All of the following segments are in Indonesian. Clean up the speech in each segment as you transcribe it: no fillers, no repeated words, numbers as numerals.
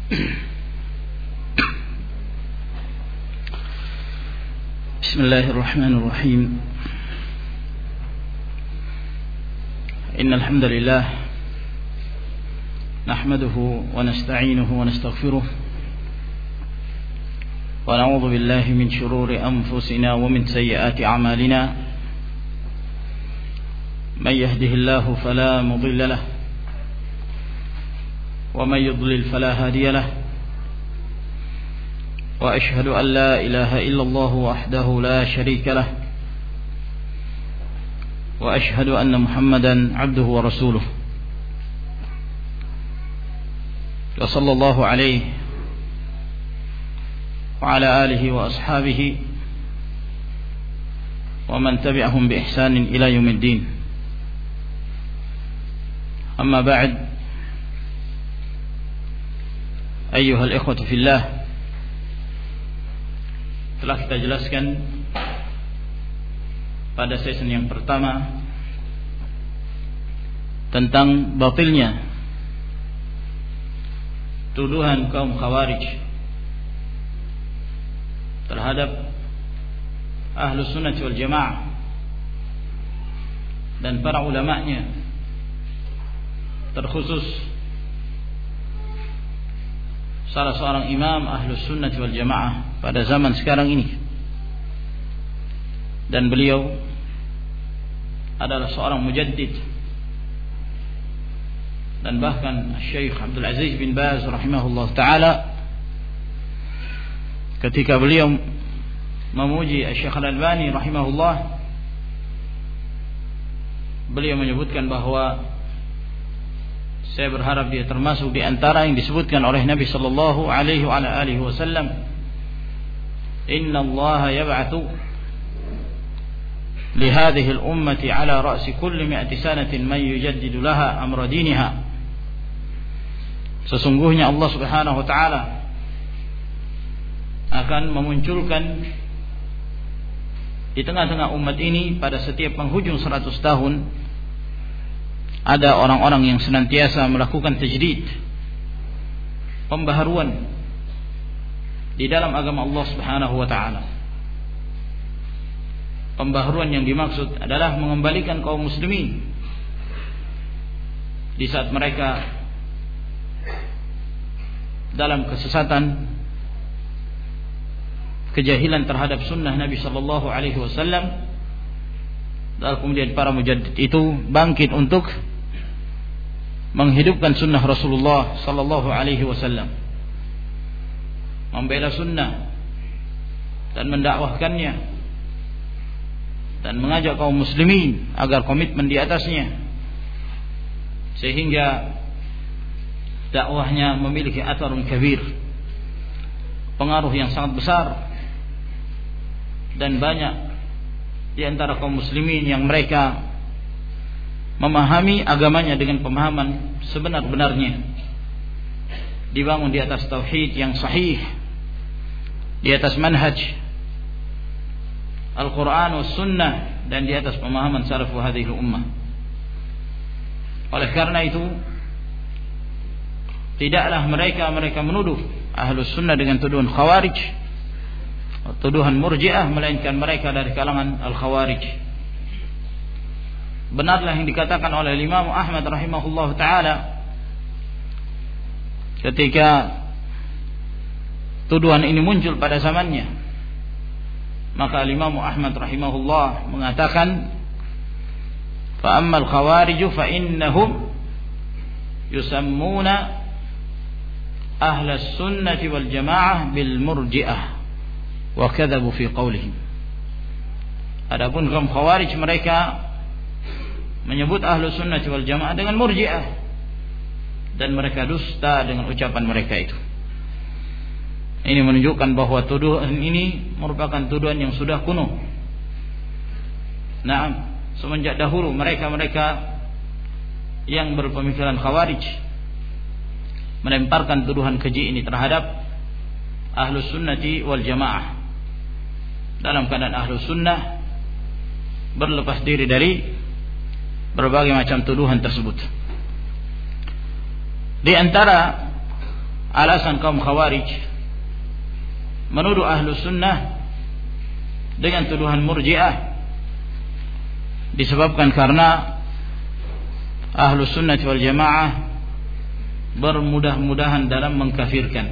بسم الله الرحمن الرحيم. إن الحمد لله نحمده ونستعينه ونستغفره ونعوذ بالله من شرور أنفسنا ومن سيئات أعمالنا. من يهده الله فلا مضل له ومن يضلل فلا هادي له. وأشهد أن لا إله إلا الله وحده لا شريك له. وأشهد أن محمدا عبده ورسوله. وصلى الله عليه وعلى آله وأصحابه ومن تبعهم بإحسان إلى يوم الدين. أما بعد، أيها الإخوة في الله, telah kita jelaskan pada sesi yang pertama tentang batilnya tuduhan kaum Khawarij terhadap Ahlus Sunnah wal Jamaah dan para ulama'nya, terkhusus salah seorang imam Ahlus Sunnah wal Jamaah pada zaman sekarang ini, dan beliau adalah seorang mujaddid, dan bahkan Syekh Abdul Aziz bin Baz rahimahullah ta'ala ketika beliau memuji Syekh Al-Albani rahimahullah, beliau menyebutkan bahwa saya berharap dia termasuk di antara yang disebutkan oleh Nabi sallallahu alaihi wasallam, Inna Allah yab'atsu li hadhihi al-ummati ala ra'si kulli mi'ati sanatin man yujaddidu laha amra diniha. Sesungguhnya Allah Subhanahu wa taala akan memunculkan di tengah-tengah umat ini pada setiap penghujung 100 tahun ada orang-orang yang senantiasa melakukan tajdid, pembaharuan di dalam agama Allah Subhanahu wa taala. Pembaharuan yang dimaksud adalah mengembalikan kaum muslimin di saat mereka dalam kesesatan, kejahilan terhadap sunnah Nabi sallallahu alaihi wasallam. Lalu kemudian para mujaddid itu bangkit untuk menghidupkan sunnah Rasulullah sallallahu alaihi wasallam, membela sunnah dan mendakwahkannya, dan mengajak kaum muslimin agar komitmen di atasnya, sehingga dakwahnya memiliki atharun kabir, pengaruh yang sangat besar, dan banyak di antara kaum muslimin yang mereka memahami agamanya dengan pemahaman sebenar-benarnya, dibangun di atas tauhid yang sahih, di atas manhaj Al-Quran was Sunnah, dan di atas pemahaman salafu hadhihi ummah. Oleh karena itu, tidaklah mereka menuduh Ahlus Sunnah dengan tuduhan Khawarij, tuduhan Murji'ah, melainkan mereka dari kalangan Al-Khawarij. Benarlah yang dikatakan oleh Imam Ahmad rahimahullah ta'ala ketika tuduhan ini muncul pada zamannya. Maka Imam Ahmad rahimahullah mengatakan, fa ammal khawariju fa innahum yusammuna ahlas sunnati wal jamaah bil murji'ah wa kadzabu fi qawlihim. Adapun kaum Khawarij, mereka menyebut Ahlus Sunnah wal Jamaah dengan Murji'ah, dan mereka dusta dengan ucapan mereka itu. Ini menunjukkan bahwa tuduhan ini merupakan tuduhan yang sudah kuno. Nah, semenjak dahulu mereka-mereka yang berpemikiran Khawarij melemparkan tuduhan keji ini terhadap Ahlus Sunnati wal Jamaah, dalam keadaan Ahlus Sunnah berlepas diri dari berbagai macam tuduhan tersebut. Di antara alasan kaum Khawarij menuduh ahlu sunnah dengan tuduhan murji'ah disebabkan karena ahlu sunnah wal jamaah bermudah-mudahan dalam mengkafirkan,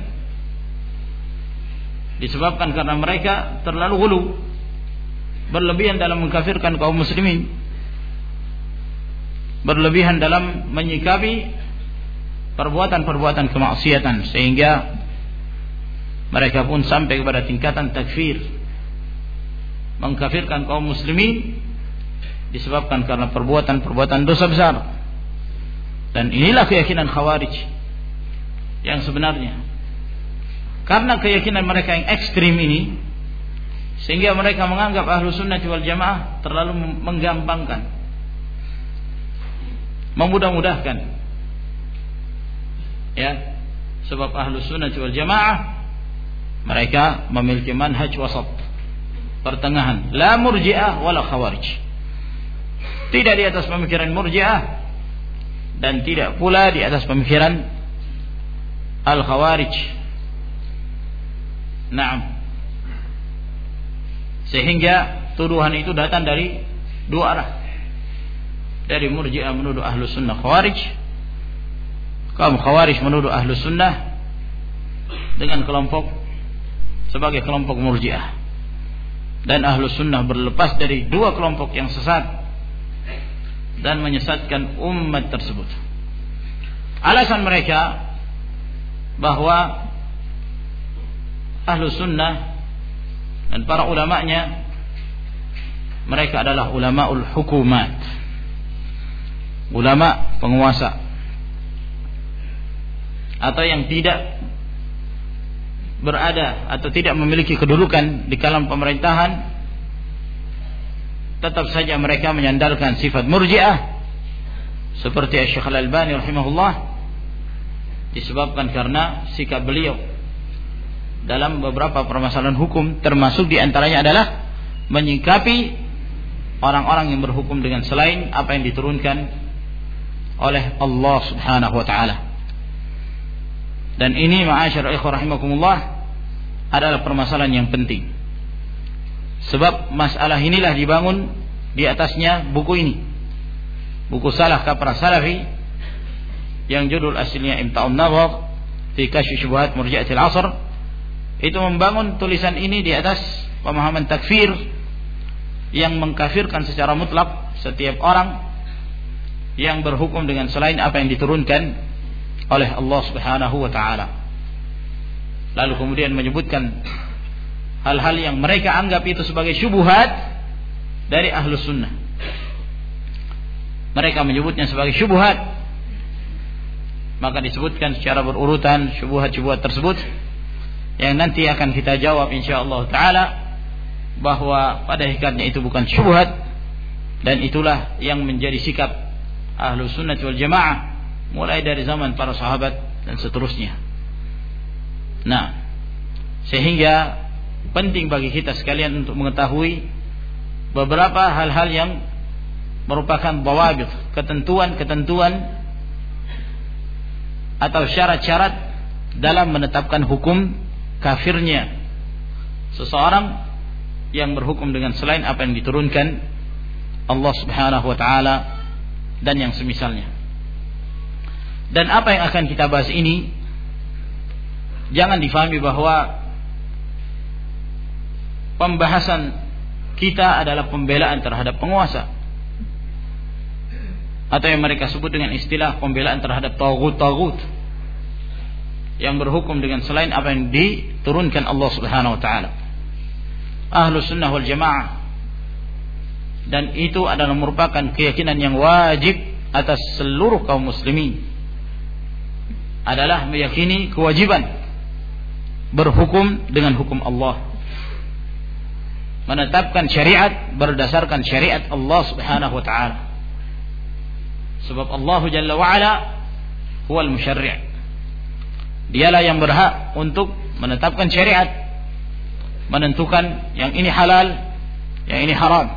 disebabkan karena mereka terlalu ghulu, berlebihan dalam mengkafirkan kaum muslimin, berlebihan dalam menyikapi perbuatan-perbuatan kemaksiatan, sehingga mereka pun sampai kepada tingkatan takfir, mengkafirkan kaum muslimin disebabkan karena perbuatan-perbuatan dosa besar. Dan inilah keyakinan Khawarij yang sebenarnya. Karena keyakinan mereka yang ekstrim ini, sehingga mereka menganggap ahlu sunnah wal jamaah terlalu menggampangkan, memudah-mudahkan. Ya, sebab ahlu sunnah wal jamaah mereka memiliki manhaj wasat, pertengahan, la murji'ah wala khawarij. Tidak di atas pemikiran murji'ah dan tidak pula di atas pemikiran al-khawarij. Naam. Sehingga tuduhan itu datang dari dua arah. Dari murji'ah menuduh ahlu sunnah khawarij, kaum khawarij menuduh ahlu sunnah dengan kelompok sebagai kelompok murji'ah, dan ahlu sunnah berlepas dari dua kelompok yang sesat dan menyesatkan umat tersebut. Alasan mereka bahwa ahlu sunnah dan para ulamanya, mereka adalah ulamaul hukumat, ulama penguasa, atau yang tidak berada atau tidak memiliki kedudukan di kalangan pemerintahan. Tetap saja mereka menyandalkan sifat murji'ah seperti Syekh Al-Albani rahimahullah, disebabkan karena sikap beliau dalam beberapa permasalahan hukum, termasuk diantaranya adalah menyikapi orang-orang yang berhukum dengan selain apa yang diturunkan oleh Allah subhanahu wa ta'ala. Dan ini ma'asyar ikhwah rahimakumullah adalah permasalahan yang penting, sebab masalah inilah dibangun di atasnya buku ini, buku Salah Kaprah Salafi yang judul aslinya Imta'un Nazar fi Kashfi Syubhat Murji'atil Asr. Itu membangun tulisan ini di atas pemahaman takfir yang mengkafirkan secara mutlak setiap orang yang berhukum dengan selain apa yang diturunkan oleh Allah subhanahu wa ta'ala. Lalu kemudian menyebutkan hal-hal yang mereka anggap itu sebagai syubhat dari ahlu sunnah. Mereka menyebutnya sebagai syubhat, maka disebutkan secara berurutan syubhat-syubhat tersebut yang nanti akan kita jawab insyaallah ta'ala bahwa pada hakikatnya itu bukan syubhat, dan itulah yang menjadi sikap ahlu sunnah wal jamaah mulai dari zaman para sahabat dan seterusnya. Nah, sehingga penting bagi kita sekalian untuk mengetahui beberapa hal-hal yang merupakan dhawabit, ketentuan-ketentuan atau syarat-syarat dalam menetapkan hukum kafirnya seseorang yang berhukum dengan selain apa yang diturunkan Allah subhanahu wa ta'ala dan yang semisalnya. Dan apa yang akan kita bahas ini jangan difahami bahwa pembahasan kita adalah pembelaan terhadap penguasa, atau yang mereka sebut dengan istilah pembelaan terhadap taghut-taghut yang berhukum dengan selain apa yang diturunkan Allah subhanahu wa ta'ala. Ahlu sunnah wal jamaah, dan itu adalah merupakan keyakinan yang wajib atas seluruh kaum muslimin, adalah meyakini kewajiban berhukum dengan hukum Allah, menetapkan syariat berdasarkan syariat Allah subhanahu wa ta'ala. Sebab Allah jalla wa'ala huwal musyarri', dialah yang berhak untuk menetapkan syariat, menentukan yang ini halal, yang ini haram.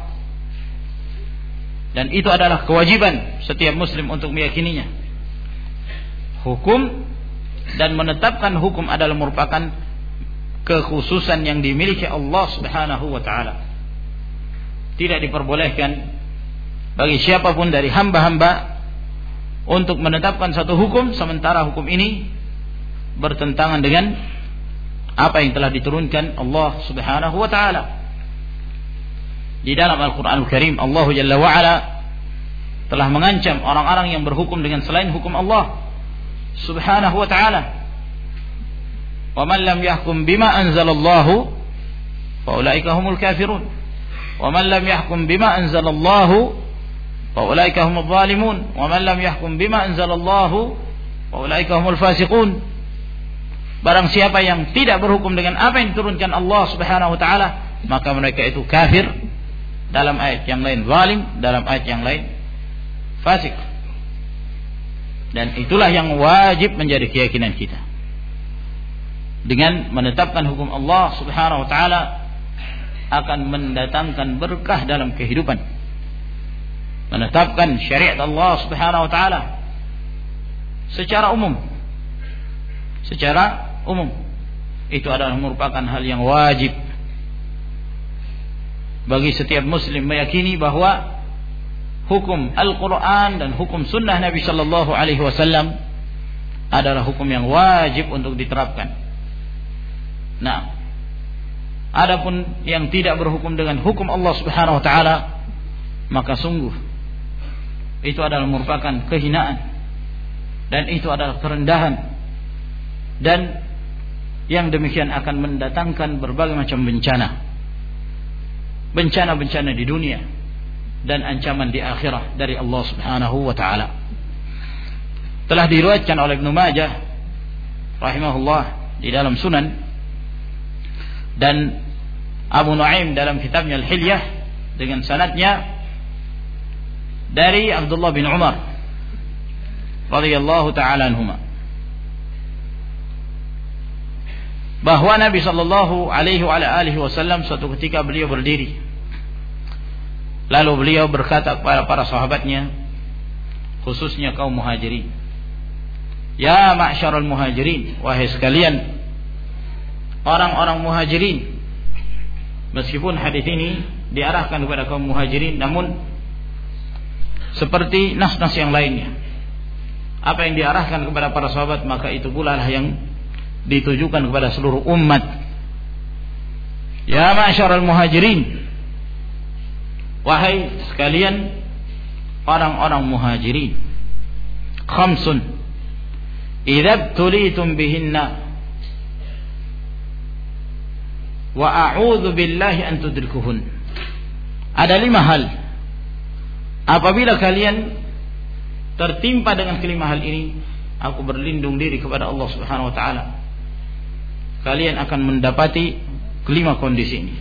Dan itu adalah kewajiban setiap muslim untuk meyakininya. Hukum dan menetapkan hukum adalah merupakan kekhususan yang dimiliki Allah Subhanahu wa taala. Tidak diperbolehkan bagi siapapun dari hamba-hamba untuk menetapkan satu hukum sementara hukum ini bertentangan dengan apa yang telah diturunkan Allah Subhanahu wa taala. Di dalam Al-Qur'anul Karim Allah Jalla wa Ala telah mengancam orang-orang yang berhukum dengan selain hukum Allah Subhanahu wa taala. Wa man lam yahkum bima anzalallahu fa ulaika humul kafirun. Wa man lam yahkum bima anzalallahu fa ulaika humul zalimun. Wa man lam yahkum bima anzalallahu fa ulaika humul fasiqun. Barang siapa yang tidak berhukum dengan apa yang diturunkan Allah Subhanahu wa taala, maka mereka itu kafir. Dalam ayat yang lain zalim, dalam ayat yang lain fasik. Dan itulah yang wajib menjadi keyakinan kita. Dengan menetapkan hukum Allah Subhanahu wa taala akan mendatangkan berkah dalam kehidupan. Menetapkan syariat Allah Subhanahu wa taala secara umum. Secara umum itu adalah merupakan hal yang wajib bagi setiap muslim meyakini bahwa hukum Al-Quran dan hukum sunnah Nabi Sallallahu Alaihi Wasallam adalah hukum yang wajib untuk diterapkan. Nah, adapun yang tidak berhukum dengan hukum Allah Subhanahu Wa Taala, maka sungguh itu adalah merupakan kehinaan dan itu adalah kerendahan, dan yang demikian akan mendatangkan berbagai macam bencana-bencana di dunia dan ancaman di akhirat dari Allah Subhanahu wa taala. Telah diriwayatkan oleh Ibnu Majah rahimahullah di dalam Sunan, dan Abu Nuaim dalam kitabnya Al-Hilyah dengan sanadnya dari Abdullah bin Umar radhiyallahu taala anhuma, bahwa Nabi sallallahu alaihi wasallam suatu ketika beliau berdiri, lalu beliau berkata kepada para sahabatnya, khususnya kaum muhajirin, ya ma'syarul muhajirin, wahai sekalian orang-orang muhajirin. Meskipun hadis ini diarahkan kepada kaum muhajirin, namun seperti nas-nas yang lainnya, apa yang diarahkan kepada para sahabat maka itu pula lah yang ditujukan kepada seluruh umat. Ya ma'syarul muhajirin, wahai sekalian orang-orang muhajirin, khamsun idza tulitum bihinna wa a'udzu billahi an tudrikuhun. Ada 5 hal, apabila kalian tertimpa dengan kelima hal ini, aku berlindung diri kepada Allah Subhanahu wa taala, kalian akan mendapati kelima kondisi ini.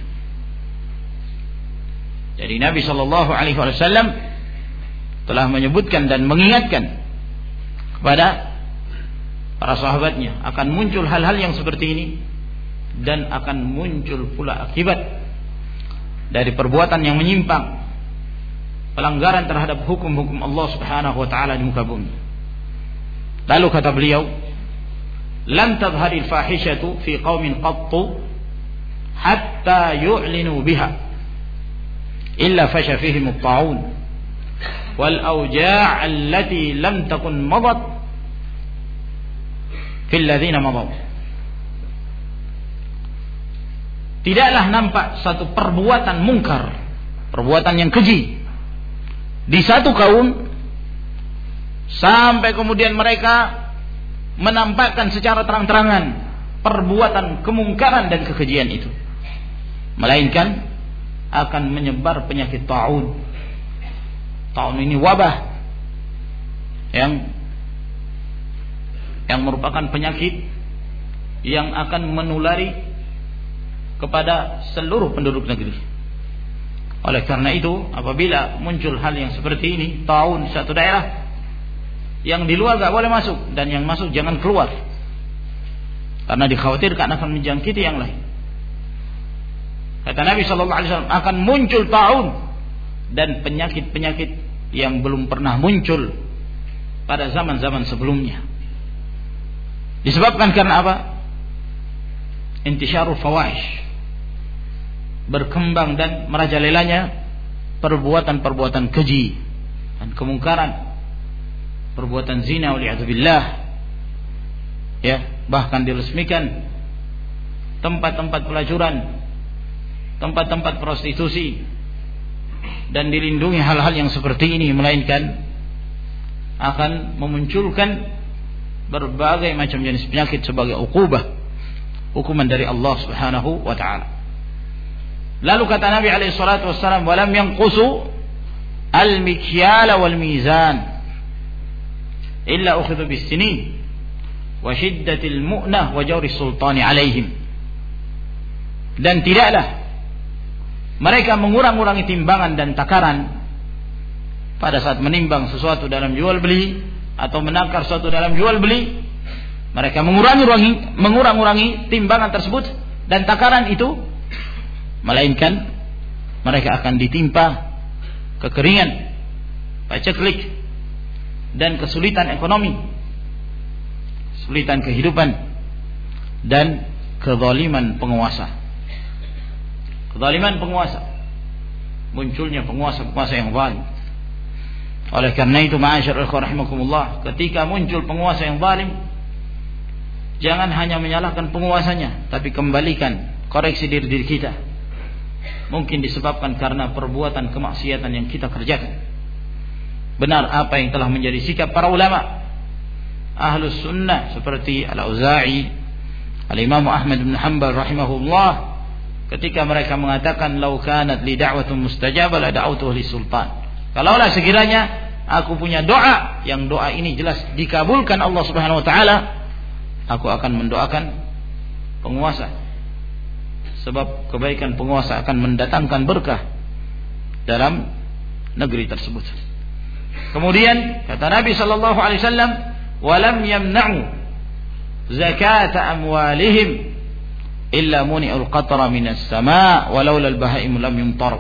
Jadi Nabi sallallahu alaihi wasallam telah menyebutkan dan mengingatkan kepada para sahabatnya akan muncul hal-hal yang seperti ini, dan akan muncul pula akibat dari perbuatan yang menyimpang, pelanggaran terhadap hukum-hukum Allah Subhanahu wa taala di muka bumi. Lalu kata beliau, lam tadhharil fahishatu fi qaumin qattu hatta yu'linu biha illa fasha fihim at-ta'un wal awja' allati lam takun madat fil ladzina madaw. Tidaklah nampak satu perbuatan mungkar, perbuatan yang keji di satu kaum sampai kemudian mereka menampakkan secara terang-terangan perbuatan kemungkaran dan kekejian itu, melainkan akan menyebar penyakit ta'un. Ta'un ini wabah yang merupakan penyakit yang akan menulari kepada seluruh penduduk negeri. Oleh karena itu, apabila muncul hal yang seperti ini, ta'un di satu daerah, yang di luar gak boleh masuk, dan yang masuk jangan keluar, karena dikhawatirkan akan menjangkiti yang lain. Kata Nabi SAW, akan muncul ta'un dan penyakit-penyakit yang belum pernah muncul pada zaman-zaman sebelumnya. Disebabkan karena apa? Intisyarul fawahish, berkembang dan merajalelanya perbuatan-perbuatan keji dan kemungkaran, perbuatan zina waliyadzubillah, ya, bahkan diresmikan tempat-tempat pelacuran, tempat-tempat prostitusi, dan dilindungi hal-hal yang seperti ini, melainkan akan memunculkan berbagai macam jenis penyakit sebagai hukuman dari Allah Subhanahu wa taala. Lalu kata Nabi alaihi salatu wassalam, "Walam yanqusu al-mikyala wal mizan illa ukhidhu bis-sinin wa shiddatil mu'nah wa jawri sultani alaihim." Dan tidaklah mereka mengurang-urangi timbangan dan takaran pada saat menimbang sesuatu dalam jual beli atau menakar sesuatu dalam jual beli. Mereka mengurang-urangi timbangan tersebut dan takaran itu, melainkan mereka akan ditimpa kekeringan, paceklik, dan kesulitan ekonomi, kesulitan kehidupan, dan kezaliman penguasa. Kezaliman penguasa, munculnya penguasa-penguasa yang zalim. Oleh karena itu, ma'asyarul ikhwan rahimakumullah, ketika muncul penguasa yang zalim, jangan hanya menyalahkan penguasanya, tapi kembalikan, koreksi diri kita. Mungkin disebabkan karena perbuatan kemaksiatan yang kita kerjakan. Benar apa yang telah menjadi sikap para ulama Ahlus Sunnah seperti Al-Auza'i, Al-Imam Ahmad bin Hanbal rahimahullah, ketika mereka mengatakan, "Lau kanat li da'watun mustajabah la da'awtuhu li sultan." Kalaulah sekiranya aku punya doa yang doa ini jelas dikabulkan Allah Subhanahu wa taala, aku akan mendoakan penguasa. Sebab kebaikan penguasa akan mendatangkan berkah dalam negeri tersebut. Kemudian kata Nabi sallallahu alaihi wasallam, "Walam yamna'u zakata amwalihim illa muni'ul qatra minas sama' walaula al-baha'im lam yumtar."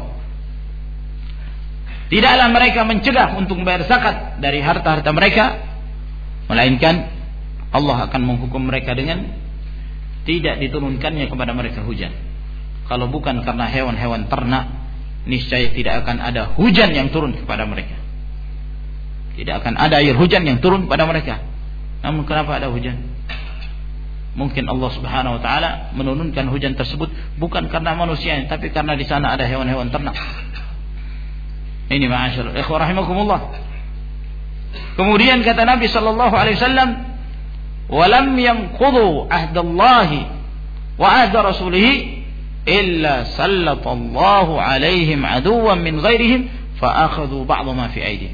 Tidaklah mereka mencegah untuk membayar zakat dari harta-harta mereka, melainkan Allah akan menghukum mereka dengan tidak diturunkannya kepada mereka hujan. Kalau bukan karena hewan-hewan ternak, niscaya tidak akan ada hujan yang turun kepada mereka. Tidak akan ada air hujan yang turun kepada mereka. Namun kenapa ada hujan? Mungkin Allah Subhanahu wa taala menurunkan hujan tersebut bukan karena manusia, tapi karena di sana ada hewan-hewan ternak. Ini ma'asyarul ikhwah rahimakumullah. Kemudian kata Nabi sallallahu alaihi wasallam, "Walam yanqudu ahdallahi wa ahda rasulih illa sallatallahu alaihim aduwwan min ghairihim fa akhadhu ba'd ma fi aydihim."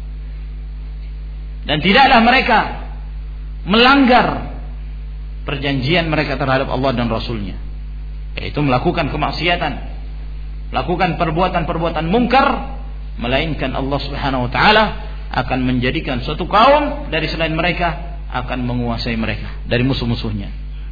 Dan tidaklah mereka melanggar perjanjian mereka terhadap Allah dan Rasulnya, yaitu melakukan kemaksiatan, melakukan perbuatan-perbuatan mungkar, melainkan Allah Subhanahu wa taala akan menjadikan suatu kaum dari selain mereka akan menguasai mereka dari musuh-musuhnya.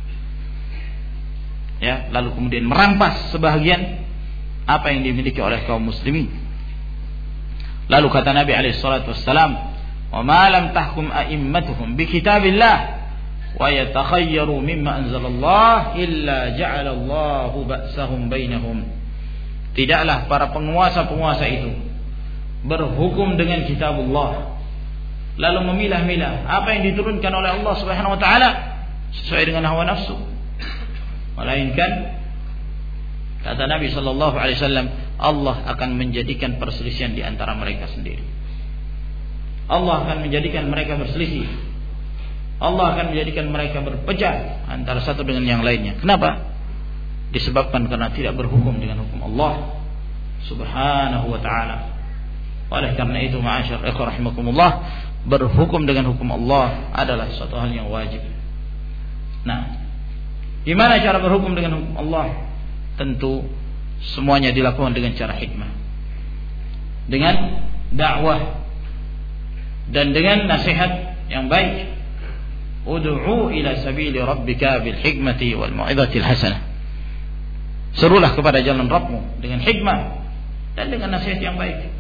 Ya, lalu kemudian merampas sebahagian apa yang dimiliki oleh kaum muslimin. Lalu kata Nabi alaihi salatu wassalam, "Wa ma lam tahkum a'immatuhum bi kitabillah wa yatakhayyaru mimma anzalallah illa ja'alallahu ba'sahum bainahum." Tidaklah para penguasa-penguasa itu berhukum dengan kitabullah, lalu memilah-milah apa yang diturunkan oleh Allah Subhanahu wa taala sesuai dengan hawa nafsu, melainkan kata Nabi sallallahu alaihi wasallam, Allah akan menjadikan perselisihan di antara mereka sendiri. Allah akan menjadikan mereka berselisih. Allah akan menjadikan mereka berpecah antara satu dengan yang lainnya. Kenapa? Disebabkan karena tidak berhukum dengan hukum Allah Subhanahu wa taala. Oleh karena itu, ma'asyar ikhwah rahimakumullah, berhukum dengan hukum Allah adalah suatu hal yang wajib. Nah, gimana cara berhukum dengan hukum Allah? Tentu semuanya dilakukan dengan cara hikmah, dengan dakwah, dan dengan nasihat yang baik. Ud'u ila sabili rabbika bil hikmati wal mau'izatil hasanah. Serulah kepada jalan Rabbmu dengan hikmah dan dengan nasihat yang baik.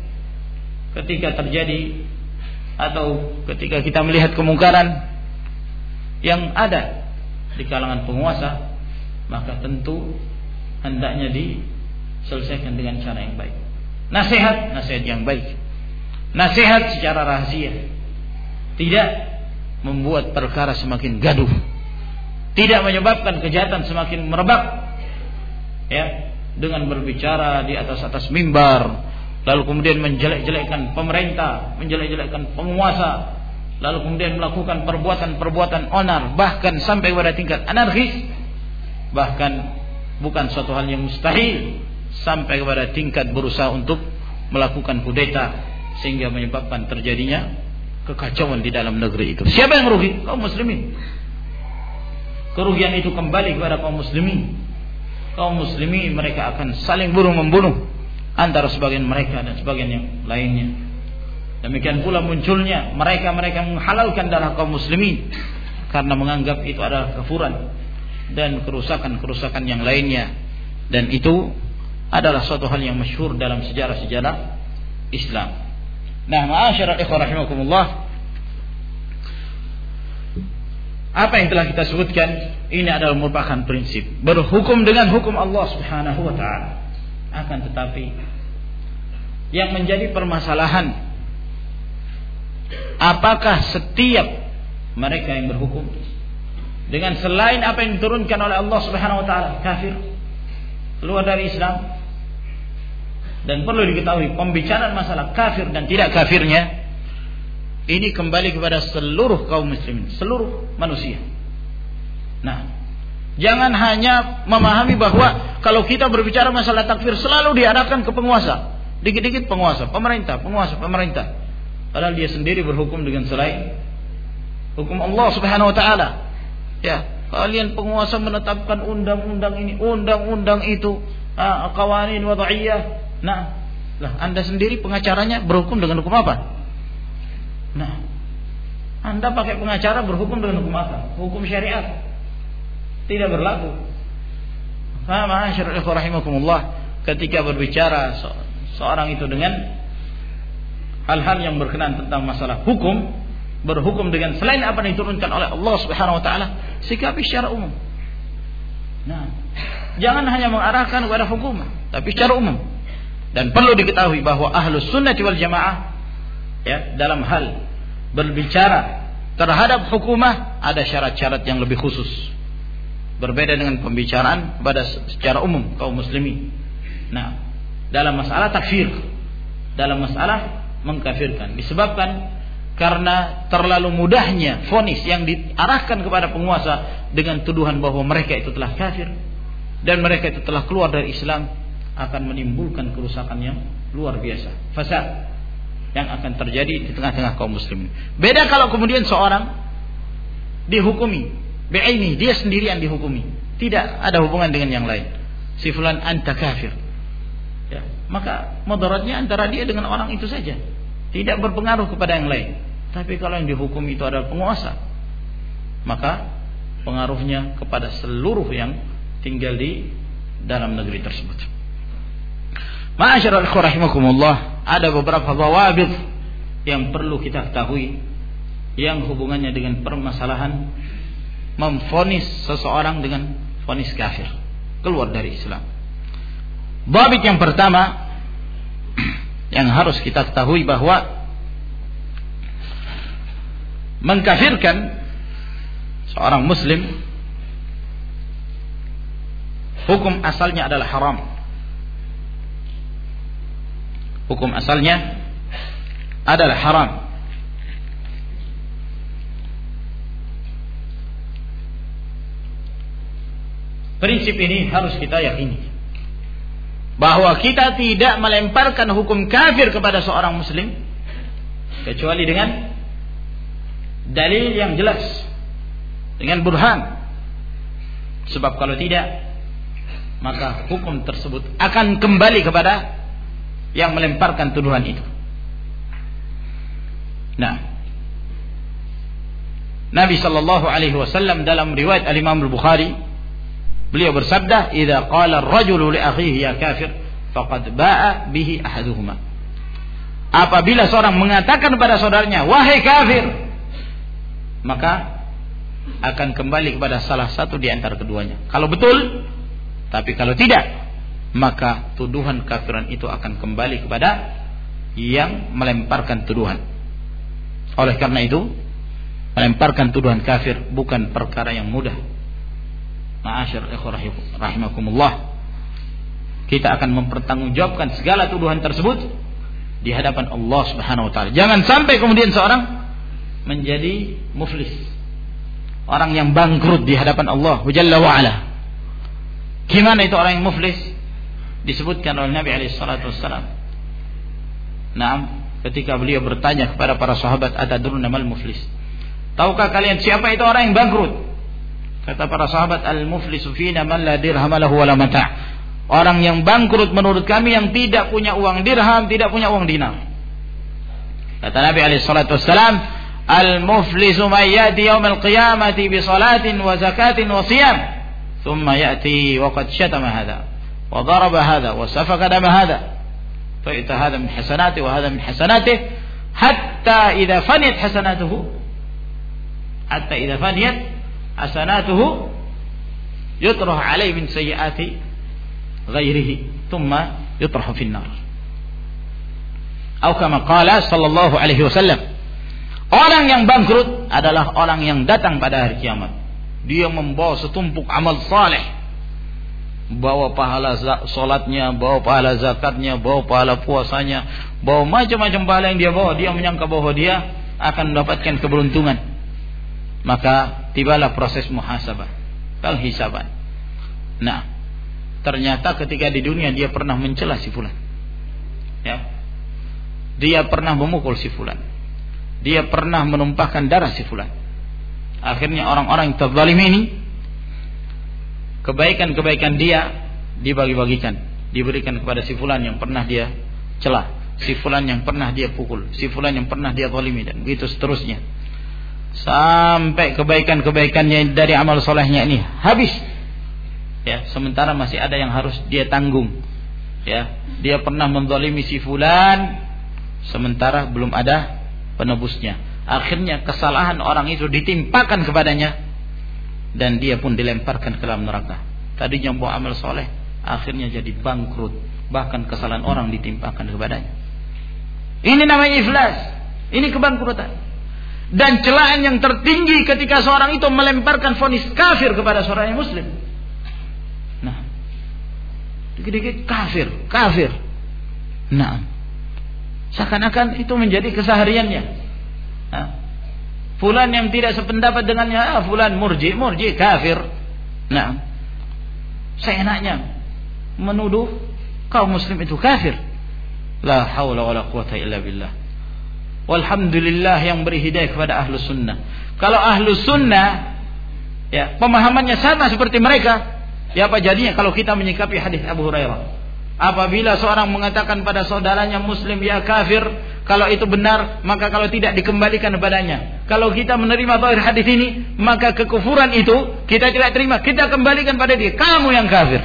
Ketika terjadi atau ketika kita melihat kemungkaran, yang ada di kalangan penguasa, maka tentu hendaknya diselesaikan dengan cara yang baik. Nasihat yang baik. Nasihat secara rahasia. Tidak membuat perkara semakin gaduh. Tidak menyebabkan kejahatan semakin merebak. Ya, dengan berbicara di atas mimbar, lalu kemudian menjelek-jelekkan pemerintah, menjelek-jelekkan penguasa, lalu kemudian melakukan perbuatan-perbuatan onar, bahkan sampai pada tingkat anarkis, bahkan bukan suatu hal yang mustahil sampai kepada tingkat berusaha untuk melakukan kudeta sehingga menyebabkan terjadinya kekacauan di dalam negeri itu. Siapa yang merugi? Kaum muslimin. Kerugian itu kembali kepada kaum muslimin. Kaum muslimin mereka akan saling bunuh-membunuh antara sebagian mereka dan sebagian yang lainnya. Demikian pula munculnya mereka-mereka yang menghalalkan darah kaum muslimin karena menganggap itu adalah kafuran dan kerusakan-kerusakan yang lainnya, dan itu adalah suatu hal yang masyhur dalam sejarah-sejarah Islam. Nah, ma'asyiral ikhwah rahimakumullah, apa yang telah kita sebutkan ini adalah merupakan prinsip berhukum dengan hukum Allah Subhanahu wa taala. Akan tetapi yang menjadi permasalahan, apakah setiap mereka yang berhukum dengan selain apa yang diturunkan oleh Allah Subhanahu wa taala kafir, keluar dari Islam? Dan perlu diketahui, pembicaraan masalah kafir dan tidak kafirnya ini kembali kepada seluruh kaum muslimin, seluruh manusia. Nah, jangan hanya memahami bahwa kalau kita berbicara masalah takfir selalu diarahkan ke penguasa. Dikit-dikit penguasa, pemerintah. Padahal dia sendiri berhukum dengan selain hukum Allah Subhanahu wa taala. Ya, kalian penguasa menetapkan undang-undang ini, undang-undang itu, qawanin wad'iyah. Nah, lah Anda sendiri pengacaranya berhukum dengan hukum apa? Nah, Anda pakai pengacara berhukum dengan hukum apa? Hukum syariat. Tidak berlaku. Ma'asyiral ikhwah rahimakumullah, ketika berbicara seorang itu dengan hal-hal yang berkenaan tentang masalah hukum, berhukum dengan selain apa yang diturunkan oleh Allah Subhanahu wa taala, sikapi secara umum. Nah, jangan hanya mengarahkan kepada hukum, tapi secara umum. Dan perlu diketahui bahwa Ahlus Sunnah wal Jamaah, ya, dalam hal berbicara terhadap hukumah ada syarat-syarat yang lebih khusus. Berbeda dengan pembicaraan pada secara umum kaum muslimin. Nah, dalam masalah takfir, dalam masalah mengkafirkan, disebabkan karena terlalu mudahnya vonis yang diarahkan kepada penguasa dengan tuduhan bahwa mereka itu telah kafir dan mereka itu telah keluar dari Islam, akan menimbulkan kerusakan yang luar biasa, fasad yang akan terjadi di tengah-tengah kaum muslimin. Beda kalau kemudian seorang dihukumi bi'aini, dia sendirian dihukumi, tidak ada hubungan dengan yang lain. Si fulan anta kafir, ya, maka mudaratnya antara dia dengan orang itu saja, tidak berpengaruh kepada yang lain. Tapi kalau yang dihukum itu adalah penguasa, maka pengaruhnya kepada seluruh yang tinggal di dalam negeri tersebut. Ma'asyiral ikhwah rahimakumullah, ada beberapa dhawabit yang perlu kita ketahui yang hubungannya dengan permasalahan memvonis seseorang dengan vonis kafir, keluar dari Islam. Dhabit yang pertama yang harus kita ketahui bahwa mengkafirkan seorang muslim hukum asalnya adalah haram. Hukum asalnya adalah haram. Prinsip ini harus kita yakini, bahwa kita tidak melemparkan hukum kafir kepada seorang muslim kecuali dengan dalil yang jelas, dengan burhan. Sebab kalau tidak, maka hukum tersebut akan kembali kepada yang melemparkan tuduhan itu. Nah, Nabi sallallahu alaihi wasallam dalam riwayat Al-Imam Al-Bukhari, beliau bersabda, "Idza qala ar-rajulu li akhihi ya kafir, faqad ba'a bihi ahaduhuma." Apabila seorang mengatakan kepada saudaranya, "Wahai kafir," maka akan kembali kepada salah satu di antara keduanya. Kalau betul, tapi kalau tidak, maka tuduhan kafiran itu akan kembali kepada yang melemparkan tuduhan. Oleh karena itu, melemparkan tuduhan kafir bukan perkara yang mudah. Ma'asyar ikhwah rahimakumullah, kita akan mempertanggungjawabkan segala tuduhan tersebut di hadapan Allah Subhanahu wa taala. Jangan sampai kemudian seorang menjadi muflis, orang yang bangkrut di hadapan Allah Jalla wa ala. Gimana itu orang yang muflis? Disebutkan oleh Nabi alaihi salatu wassalam. Naam, ketika beliau bertanya kepada para sahabat, atadruna mal muflis? Tahukah kalian siapa itu orang yang bangkrut? Kata para sahabat, al-muflisu fina man la dirham lahu wala mata'. Orang yang bangkrut menurut kami yang tidak punya uang dirham, tidak punya uang dinar. Kata Nabi alaihi salatu wassalam, al-muflisu man yati yaumil qiyamati bi salatin wa zakatin wa siyam, thumma yati wa qad shatama hadha wa daraba hadha wa safaka dama hadha. Fa ita hadha min hasanati wa hadha min hasanatihi hatta idza faniyat hasanatuhu yutrah alaihi min sayyiati ghairihi thumma yutrahu fin nar. Atau kama qala sallallahu alaihi wasallam, orang yang bangkrut adalah orang yang datang pada hari kiamat, dia membawa setumpuk amal saleh, bawa pahala salatnya, bawa pahala zakatnya, bawa pahala puasanya, bawa macam-macam pahala yang dia bawa. Dia menyangka bahwa dia akan mendapatkan keberuntungan. Maka tibalah proses muhasabah, penghisaban. Nah, ternyata ketika di dunia dia pernah mencela si fulan, ya, dia pernah memukul si fulan, dia pernah menumpahkan darah si fulan. Akhirnya orang-orang yang terzalimi ini, kebaikan-kebaikan dia dibagi-bagikan, diberikan kepada si fulan yang pernah dia celah, si fulan yang pernah dia pukul, si fulan yang pernah dia zalimi, dan begitu seterusnya, sampai kebaikan-kebaikannya dari amal solehnya ini habis. Ya, sementara masih ada yang harus dia tanggung. Ya, dia pernah menzalimi si fulan, sementara belum ada penebusnya. Akhirnya kesalahan orang itu ditimpakan kepadanya, dan dia pun dilemparkan ke dalam neraka. Tadinya buat amal soleh, akhirnya jadi bangkrut. Bahkan kesalahan orang ditimpakan kepadanya. Ini namanya iflas. Ini kebangkrutan. Dan celaan yang tertinggi ketika seorang itu melemparkan vonis kafir kepada seorang yang muslim. Nah, dikit-dikit kafir. Nah, seakan-akan itu menjadi kesehariannya. Nah, fulan yang tidak sependapat dengannya, fulan murji kafir. Nah, seenaknya menuduh kaum muslim itu kafir. La haula wala quwata illa billah. Walhamdulillah yang beri hidayah kepada ahlus sunnah. Kalau ahlus sunnah, ya, pemahamannya sama seperti mereka, ya apa jadinya kalau kita menyikapi hadis Abu Hurairah? Apabila seorang mengatakan pada saudaranya muslim, ya kafir, kalau itu benar, maka kalau tidak dikembalikan kepadanya. Kalau kita menerima zahir hadis ini, maka kekufuran itu kita tidak terima, kita kembalikan pada dia, kamu yang kafir.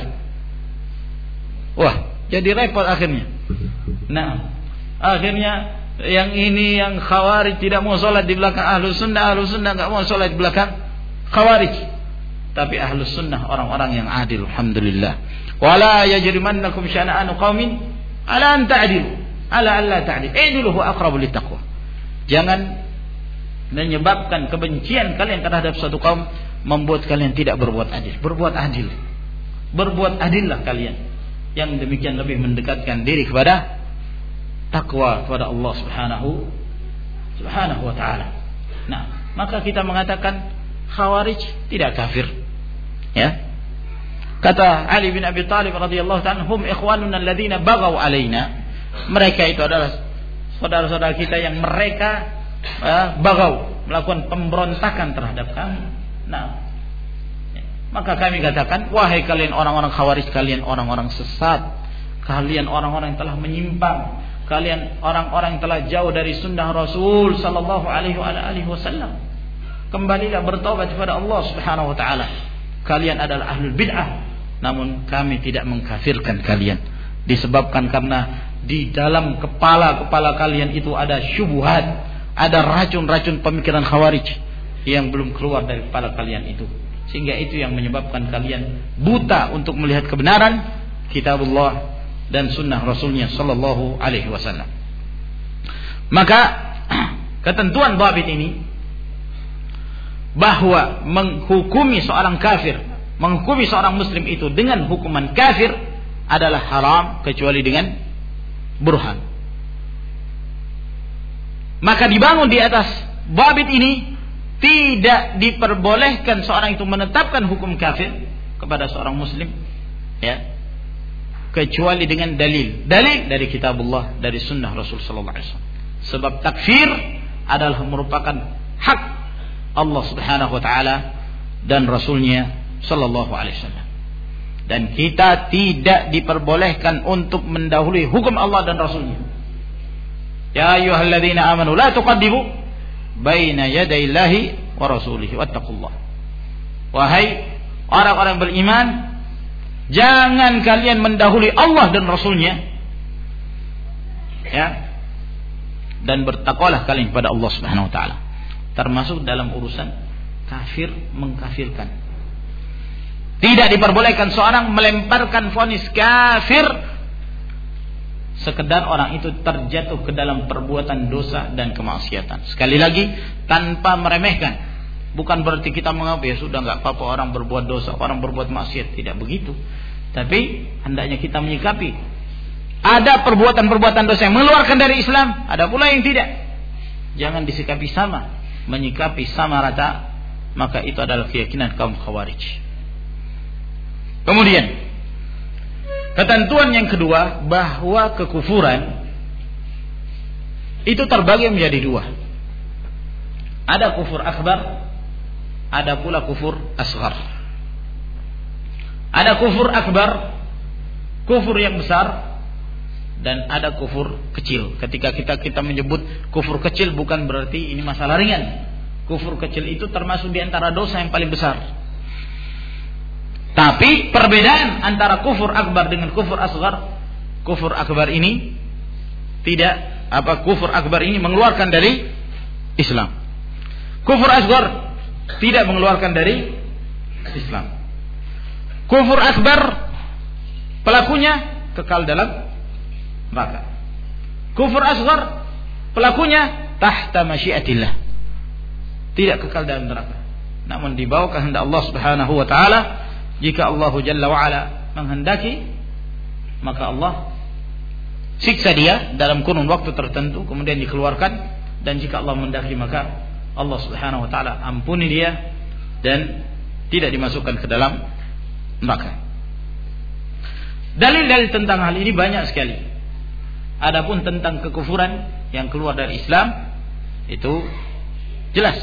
Wah, jadi repot akhirnya. Nah, akhirnya yang ini, yang khawarij tidak mau sholat di belakang ahlus sunnah nggak mau sholat di belakang khawarij. Tapi ahlus sunnah orang-orang yang adil, alhamdulillah. Wala yajrimannakum syana'anu qaumin ala an ta'dilu, ala alla ta'dil. I'dilu huwa aqrabu littaqwa. Jangan menyebabkan kebencian kalian terhadap suatu kaum membuat kalian tidak berbuat adil. Berbuat adil. Berbuat adillah kalian. Yang demikian lebih mendekatkan diri kepada takwa kepada Allah Subhanahu wa ta'ala. Nah, maka kita mengatakan Khawarij tidak kafir. Ya. Kata Ali bin Abi Thalib radhiyallahu ta'ala, hum ikhwanuna alladziina baghaw alaina. Mereka itu adalah saudara-saudara kita yang mereka baghaw, melakukan pemberontakan terhadap kami. Nah, maka kami katakan, wahai kalian orang-orang Khawarij, kalian orang-orang sesat, kalian orang-orang yang telah menyimpang, kalian orang-orang yang telah jauh dari sunnah Rasul sallallahu alaihi wasallam. Kembalilah bertaubat kepada Allah Subhanahu wa taala. Kalian adalah ahlul bid'ah, namun kami tidak mengkafirkan kalian disebabkan karena di dalam kepala kalian itu ada syubhat, ada racun-racun pemikiran Khawarij yang belum keluar dari kepala kalian itu, sehingga itu yang menyebabkan kalian buta untuk melihat kebenaran kitabullah dan sunnah Rasulnya sallallahu alaihi wasallam. Maka ketentuan dhabit ini bahwa menghukumi seorang kafir, menghukumi seorang muslim itu dengan hukuman kafir adalah haram kecuali dengan burhan. Maka dibangun di atas dhabit ini, tidak diperbolehkan seorang itu menetapkan hukum kafir kepada seorang muslim, ya, kecuali dengan dalil dari kitabullah, dari sunnah Rasul sallallahu alaihi wasallam. Sebab takfir adalah merupakan hak Allah Subhanahu wa taala dan Rasulnya sallallahu alaihi wasallam. Dan kita tidak diperbolehkan untuk mendahului hukum Allah dan Rasulnya. Ya ayyuhalladzina amanu la tuqaddimu baina yadayillahi wa rasulihi wattaqullah. Wahai orang-orang beriman, jangan kalian mendahului Allah dan Rasulnya, ya, dan bertakwalah kalian kepada Allah Subhanahu wa taala. Termasuk dalam urusan kafir mengkafirkan. Tidak diperbolehkan seorang melemparkan vonis kafir sekedar orang itu terjatuh ke dalam perbuatan dosa dan kemaksiatan. Sekali lagi, tanpa meremehkan. Bukan berarti kita menganggap ya sudah enggak apa-apa orang berbuat dosa, orang berbuat maksiat, tidak begitu. Tapi hendaknya kita menyikapi ada perbuatan-perbuatan dosa yang mengeluarkan dari Islam, ada pula yang tidak. Jangan disikapi sama, menyikapi sama rata, maka itu adalah keyakinan kaum Khawarij. Kemudian ketentuan yang kedua, bahwa kekufuran itu terbagi menjadi dua. Ada kufur akbar, ada pula kufur asghar. Ada kufur akbar, kufur yang besar, dan ada kufur kecil. Ketika kita menyebut kufur kecil, bukan berarti ini masalah ringan. Kufur kecil itu termasuk di antara dosa yang paling besar. Tapi perbedaan antara kufur akbar dengan kufur asghar, kufur akbar ini kufur akbar ini mengeluarkan dari Islam. Kufur asghar tidak mengeluarkan dari Islam. Kufur akbar pelakunya kekal dalam neraka. Kufur asghar pelakunya tahta masyiatillah, tidak kekal dalam neraka, namun di bawah kehendak Allah Subhanahu wa taala. Jika Allah Jalla wa Ala menghendaki, maka Allah siksa dia dalam kurun waktu tertentu, kemudian dikeluarkan. Dan jika Allah menghendaki, maka Allah Subhanahu wa taala ampuni dia dan tidak dimasukkan ke dalam neraka. Dalil-dalil tentang hal ini banyak sekali. Adapun tentang kekufuran yang keluar dari Islam, itu jelas,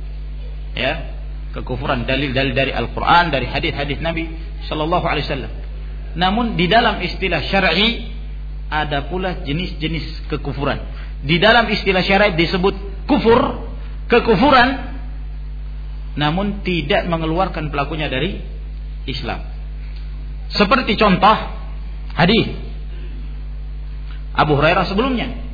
ya, kekufuran dalil-dalil dari Al-Quran, dari hadis-hadis Nabi Sallallahu Alaihi Wasallam. Namun di dalam istilah syar'i ada pula jenis-jenis kekufuran. Di dalam istilah syar'i disebut kufur, kekufuran, namun tidak mengeluarkan pelakunya dari Islam. Seperti contoh hadis Abu Hurairah sebelumnya.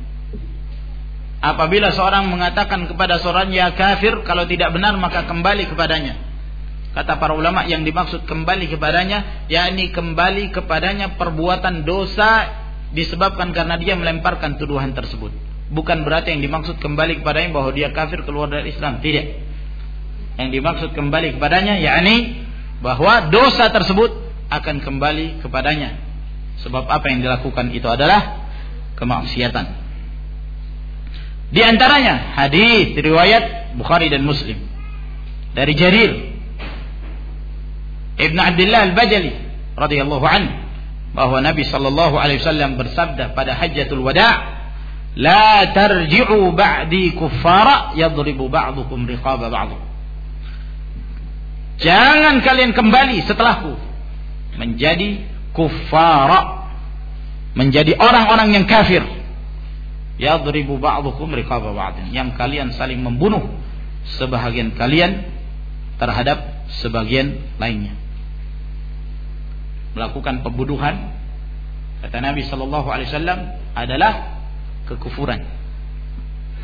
Apabila seorang mengatakan kepada seorang ya kafir, kalau tidak benar maka kembali kepadanya. Kata para ulama, yang dimaksud kembali kepadanya, yakni kembali kepadanya perbuatan dosa disebabkan karena dia melemparkan tuduhan tersebut. Bukan berarti yang dimaksud kembali kepadanya bahwa dia kafir keluar dari Islam, tidak. Yang dimaksud kembali kepadanya yakni bahwa dosa tersebut akan kembali kepadanya. Sebab apa yang dilakukan itu adalah kemaksiatan. Di antaranya hadis riwayat Bukhari dan Muslim dari Jarir Ibn Abdullah Al-Bajali radhiyallahu anhu, bahwa Nabi sallallahu alaihi wasallam bersabda pada Hajjatul Wada', la tarji'u ba'di kuffara yadribu ba'dukum riqaba ba'd. Jangan kalian kembali setelahku menjadi kuffara, menjadi orang-orang yang kafir. Yadribu ba'dukum riqaba ba'd, yang kalian saling membunuh sebahagian kalian terhadap sebagian lainnya. Melakukan pembunuhan, kata Nabi sallallahu alaihi wasallam, adalah kekufuran.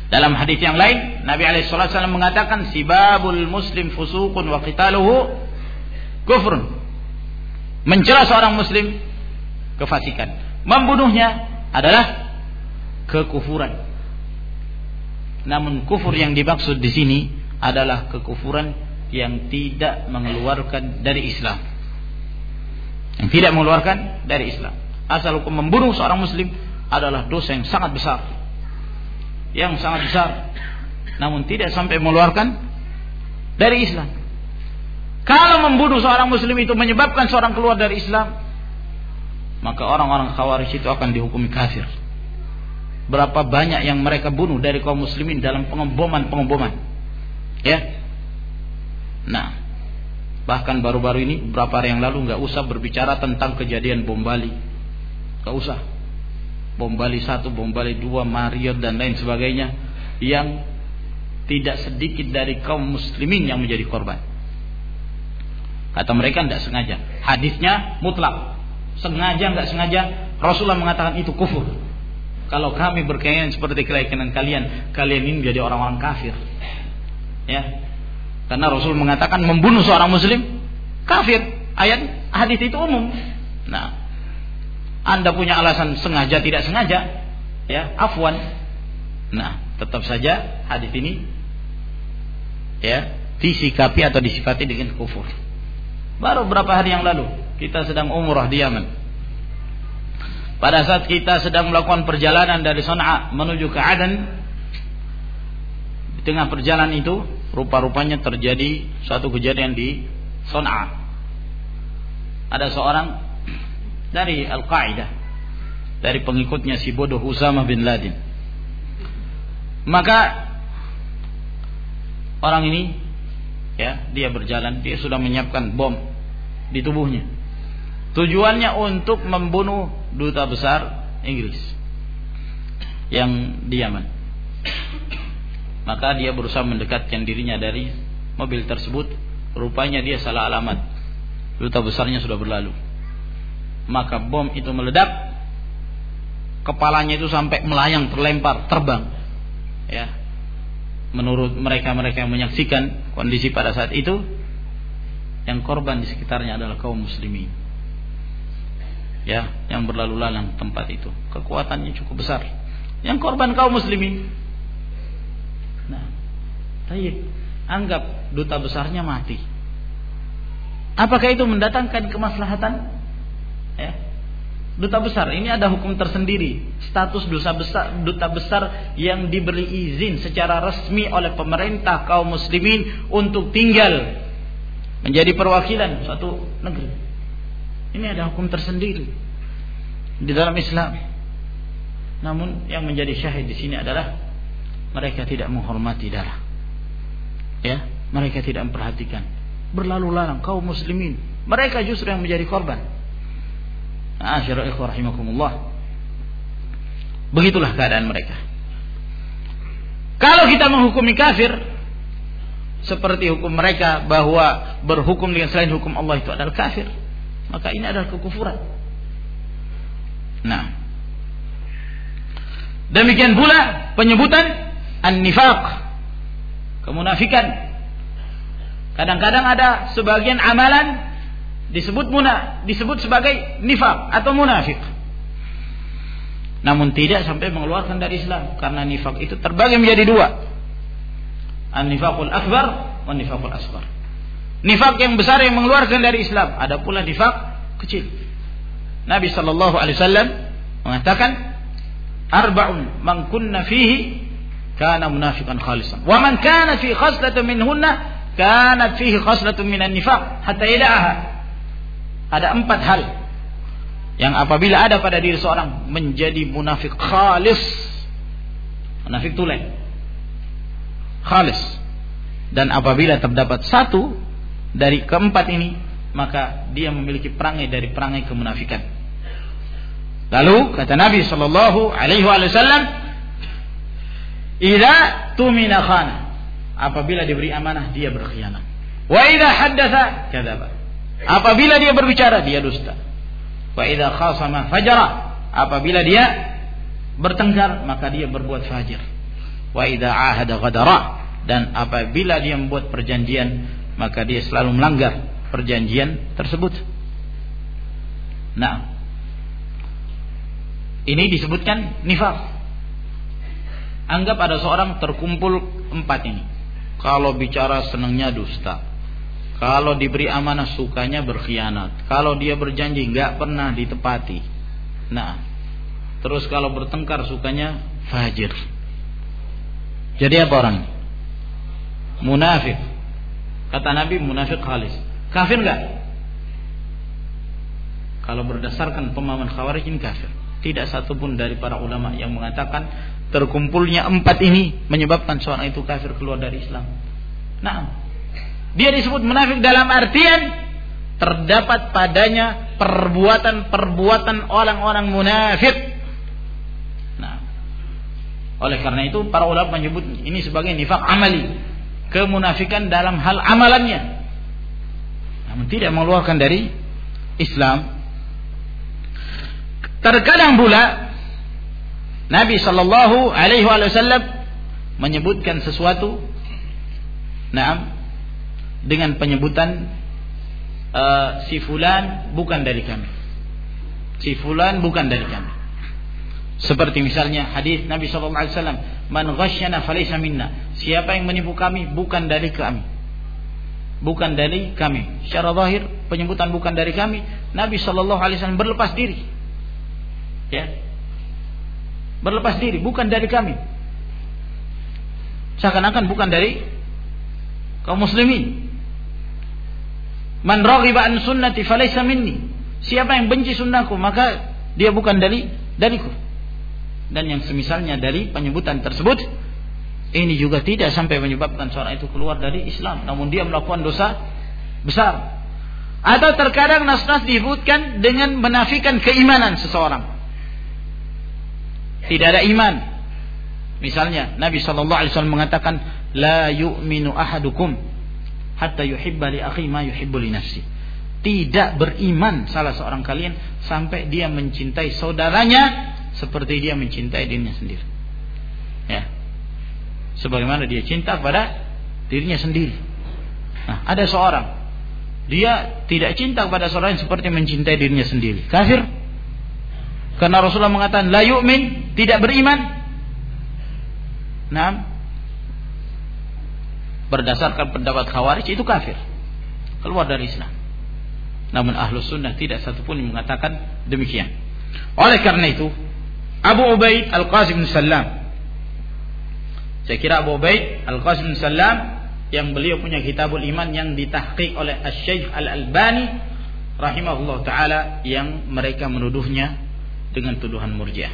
Dalam hadis yang lain, Nabi SAW mengatakan, sibabul muslim fusuqun wa qitaluhu kufrun. Mencela seorang muslim kefasikan, membunuhnya adalah kekufuran. Namun kufur yang dimaksud di sini adalah kekufuran yang tidak mengeluarkan dari Islam. Yang tidak mengeluarkan dari Islam. Asal hukum membunuh seorang muslim adalah dosa yang sangat besar. Yang sangat besar. Namun tidak sampai mengeluarkan dari Islam. Kalau membunuh seorang muslim itu menyebabkan seorang keluar dari Islam, maka orang-orang Khawarij itu akan dihukumi kafir. Berapa banyak yang mereka bunuh dari kaum muslimin dalam pengeboman. Ya. Nah, bahkan baru-baru ini beberapa hari yang lalu nggak usah berbicara tentang kejadian bom Bali. Nggak usah. Bom Bali 1, bom Bali 2, Marriott dan lain sebagainya, yang tidak sedikit dari kaum muslimin yang menjadi korban. Kata mereka tidak sengaja. Hadisnya mutlak. Sengaja nggak sengaja, Rasulullah mengatakan itu kufur. Kalau kami berkeyakinan seperti keyakinan kalian, kalian ini menjadi orang-orang kafir. Ya. Karena Rasul mengatakan membunuh seorang muslim kafir. Hadis itu umum. Nah, Anda punya alasan sengaja tidak sengaja, ya, afwan. Nah, tetap saja hadis ini ya disikapi atau disifati dengan kufur. Baru beberapa hari yang lalu kita sedang umrah di Yaman. Pada saat kita sedang melakukan perjalanan dari Sana'a menuju ke Aden, di tengah perjalanan itu rupa-rupanya terjadi suatu kejadian di Sana'a. Ada seorang dari Al-Qaeda, dari pengikutnya si bodoh Usama bin Laden. Maka orang ini, ya, dia berjalan, dia sudah menyiapkan bom di tubuhnya. Tujuannya untuk membunuh duta besar Inggris yang di Yaman. Maka dia berusaha mendekatkan dirinya dari mobil tersebut. Rupanya dia salah alamat. Duta besarnya sudah berlalu. Maka bom itu meledak. Kepalanya itu sampai melayang, terlempar, terbang. Ya. Menurut mereka-mereka yang menyaksikan kondisi pada saat itu, yang korban di sekitarnya adalah kaum muslimin. Ya, yang berlalu lalang tempat itu. Kekuatannya cukup besar. Yang korban kaum muslimin. Nah, baik, anggap duta besarnya mati. Apakah itu mendatangkan kemaslahatan? Ya. Duta besar ini ada hukum tersendiri. Status duta besar yang diberi izin secara resmi oleh pemerintah kaum muslimin untuk tinggal menjadi perwakilan suatu negeri. Ini ada hukum tersendiri di dalam Islam. Namun yang menjadi syahid di sini adalah mereka tidak menghormati darah. Ya, mereka tidak memperhatikan. Berlalu lalang kaum muslimin. Mereka justru yang menjadi korban. Ma'asyiral ikhwah rahimakumullah. Begitulah keadaan mereka. Kalau kita menghukumi kafir seperti hukum mereka bahwa berhukum dengan selain hukum Allah itu adalah kafir, maka ini adalah kekufuran. Nah, demikian pula penyebutan an-nifaq, kemunafikan. Kadang-kadang ada sebagian amalan disebut sebagai nifaq atau munafik. Namun tidak sampai mengeluarkan dari Islam, karena nifaq itu terbagi menjadi dua. An-nifaqul akbar wa nifaqul asghar. Nifaq yang besar yang mengeluarkan dari Islam, ada pula nifaq kecil. Nabi sallallahu alaihi wasallam mengatakan, arba'un man kunna fihi kana munafiqan khalisan, wa man kana fi khaslatin minhunna kanat fihi khaslatun minan nifaq hatta yada'aha. Ada 4 hal yang apabila ada pada diri seorang menjadi munafik khalis, munafik tulen, khalis. Dan apabila terdapat satu dari keempat ini, maka dia memiliki perangai dari perangai kemunafikan. Lalu kata Nabi sallallahu alaihi wasallam, idza tumina khana, apabila diberi amanah dia berkhianat. Wa idza haddatsa kadzaba, apabila dia berbicara dia dusta. Wa idza khasama fajara, apabila dia bertengkar maka dia berbuat fajir. wa idza ahada ghadara, dan apabila dia membuat perjanjian maka dia selalu melanggar perjanjian tersebut. Nah, ini disebutkan nifaq. Anggap ada seorang terkumpul 4 ini. Kalau bicara senangnya dusta, kalau diberi amanah sukanya berkhianat, kalau dia berjanji nggak pernah ditepati. Nah, terus kalau bertengkar sukanya fajir. Jadi apa orang ini? Munafik. Kata Nabi, munafik khalis. Kafir nggak? Kalau berdasarkan pemahaman Khawarij ini kafir. Tidak satupun dari para ulama yang mengatakan terkumpulnya 4 ini menyebabkan seorang itu kafir, keluar dari Islam. Nah, dia disebut munafik dalam artian terdapat padanya perbuatan-perbuatan orang-orang munafik. Nah, oleh karena itu para ulama menyebut ini sebagai nifaq amali, kemunafikan dalam hal amalannya, namun tidak mengeluarkan dari Islam. Terkadang pula Nabi sallallahu alaihi wasallam menyebutkan sesuatu, dengan penyebutan si fulan bukan dari kami. Si fulan bukan dari kami. Seperti misalnya hadis Nabi sallallahu alaihi wasallam, "Man ghasyana falaysa minna." Siapa yang menipu kami bukan dari kami. Bukan dari kami. Secara zahir penyebutan bukan dari kami, Nabi sallallahu alaihi wasallam berlepas diri. Ya. Berlepas diri, bukan dari kami. Seakan-akan bukan dari kaum muslimin. Man raghiba an sunnati falaysa minni. Siapa yang benci sunnahku maka dia bukan dariku. Dan yang semisalnya dari penyebutan tersebut, ini juga tidak sampai menyebabkan seorang itu keluar dari Islam, namun dia melakukan dosa besar. Atau terkadang nas-nas disebutkan dengan menafikan keimanan seseorang. Tidak ada iman. Misalnya Nabi SAW mengatakan, la yu'minu ahadukum hatta yuhibba li akhi ma yuhibbu li nafsi. Tidak beriman salah seorang kalian sampai dia mencintai saudaranya seperti dia mencintai dirinya sendiri. Ya. Sebagaimana dia cinta pada dirinya sendiri. Nah, ada seorang dia tidak cinta kepada seorang seperti mencintai dirinya sendiri. Kafir. Karena Rasulullah mengatakan la yu'min, tidak beriman. Nah, berdasarkan pendapat Khawarij itu kafir, keluar dari Islam. Namun Ahlus Sunnah tidak satupun yang mengatakan demikian. Oleh karena itu Abu Ubaid Al-Qasim bin Sallam, saya kira Abu Ubaid Al-Qasim bin Sallam yang beliau punya Kitabul Iman yang ditahqiq oleh Asy-Syaikh Al-Albani rahimahullah taala, yang mereka menuduhnya dengan tuduhan murji'ah.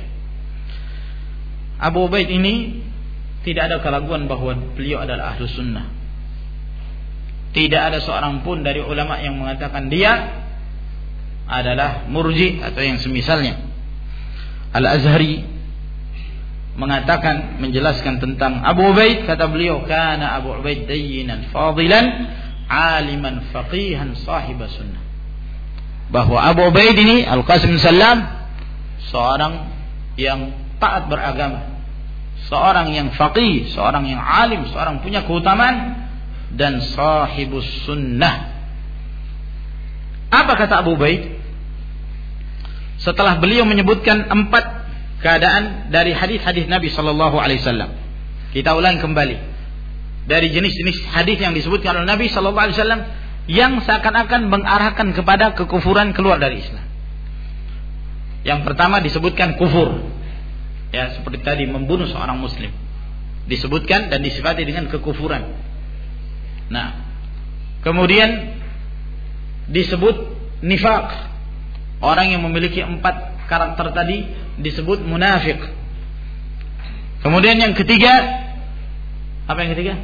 Abu Ubaid ini tidak ada keraguan bahwa beliau adalah Ahlus Sunnah. Tidak ada seorang pun dari ulama yang mengatakan dia adalah murji' atau yang semisalnya. Al-Azhari mengatakan, menjelaskan tentang Abu Ubaid, kata beliau, kana Abu Ubaid dayyinan fadilan aliman faqihan sahib sunnah. Bahwa Abu Ubaid ini Al-Qasim Sallam seorang yang taat beragama, seorang yang faqih, seorang yang alim, seorang punya keutamaan, dan sahibus sunnah. Apa kata Abu Ubaid setelah beliau menyebutkan 4 keadaan dari hadis-hadis Nabi sallallahu alaihi wasallam? Kita ulang kembali dari jenis-jenis hadis yang disebutkan oleh Nabi sallallahu alaihi wasallam yang seakan-akan mengarahkan kepada kekufuran, keluar dari Islam. Yang pertama disebutkan kufur, ya, seperti tadi membunuh seorang muslim disebutkan dan disifati dengan kekufuran. Nah, kemudian disebut nifaq, orang yang memiliki 4 karakter tadi disebut munafik. Kemudian yang ketiga, apa yang ketiga?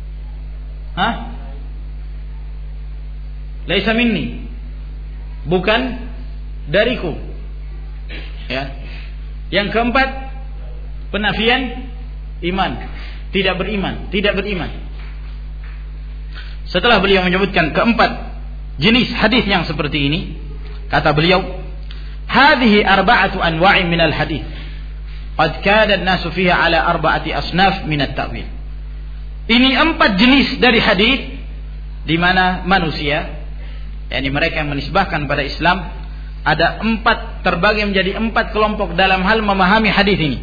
Laisa minni, bukan dariku. Ya. Yang keempat, penafian iman, tidak beriman. Setelah beliau menyebutkan keempat jenis hadis yang seperti ini, kata beliau, hadhihi arba'atu anwa'in minal hadis. qad kana an-nasu fiha ala arba'ati asnaf min at-ta'wil. Ini 4 jenis dari hadis di mana manusia, yakni mereka yang menisbahkan pada Islam, ada 4 terbagi menjadi 4 kelompok dalam hal memahami hadis ini.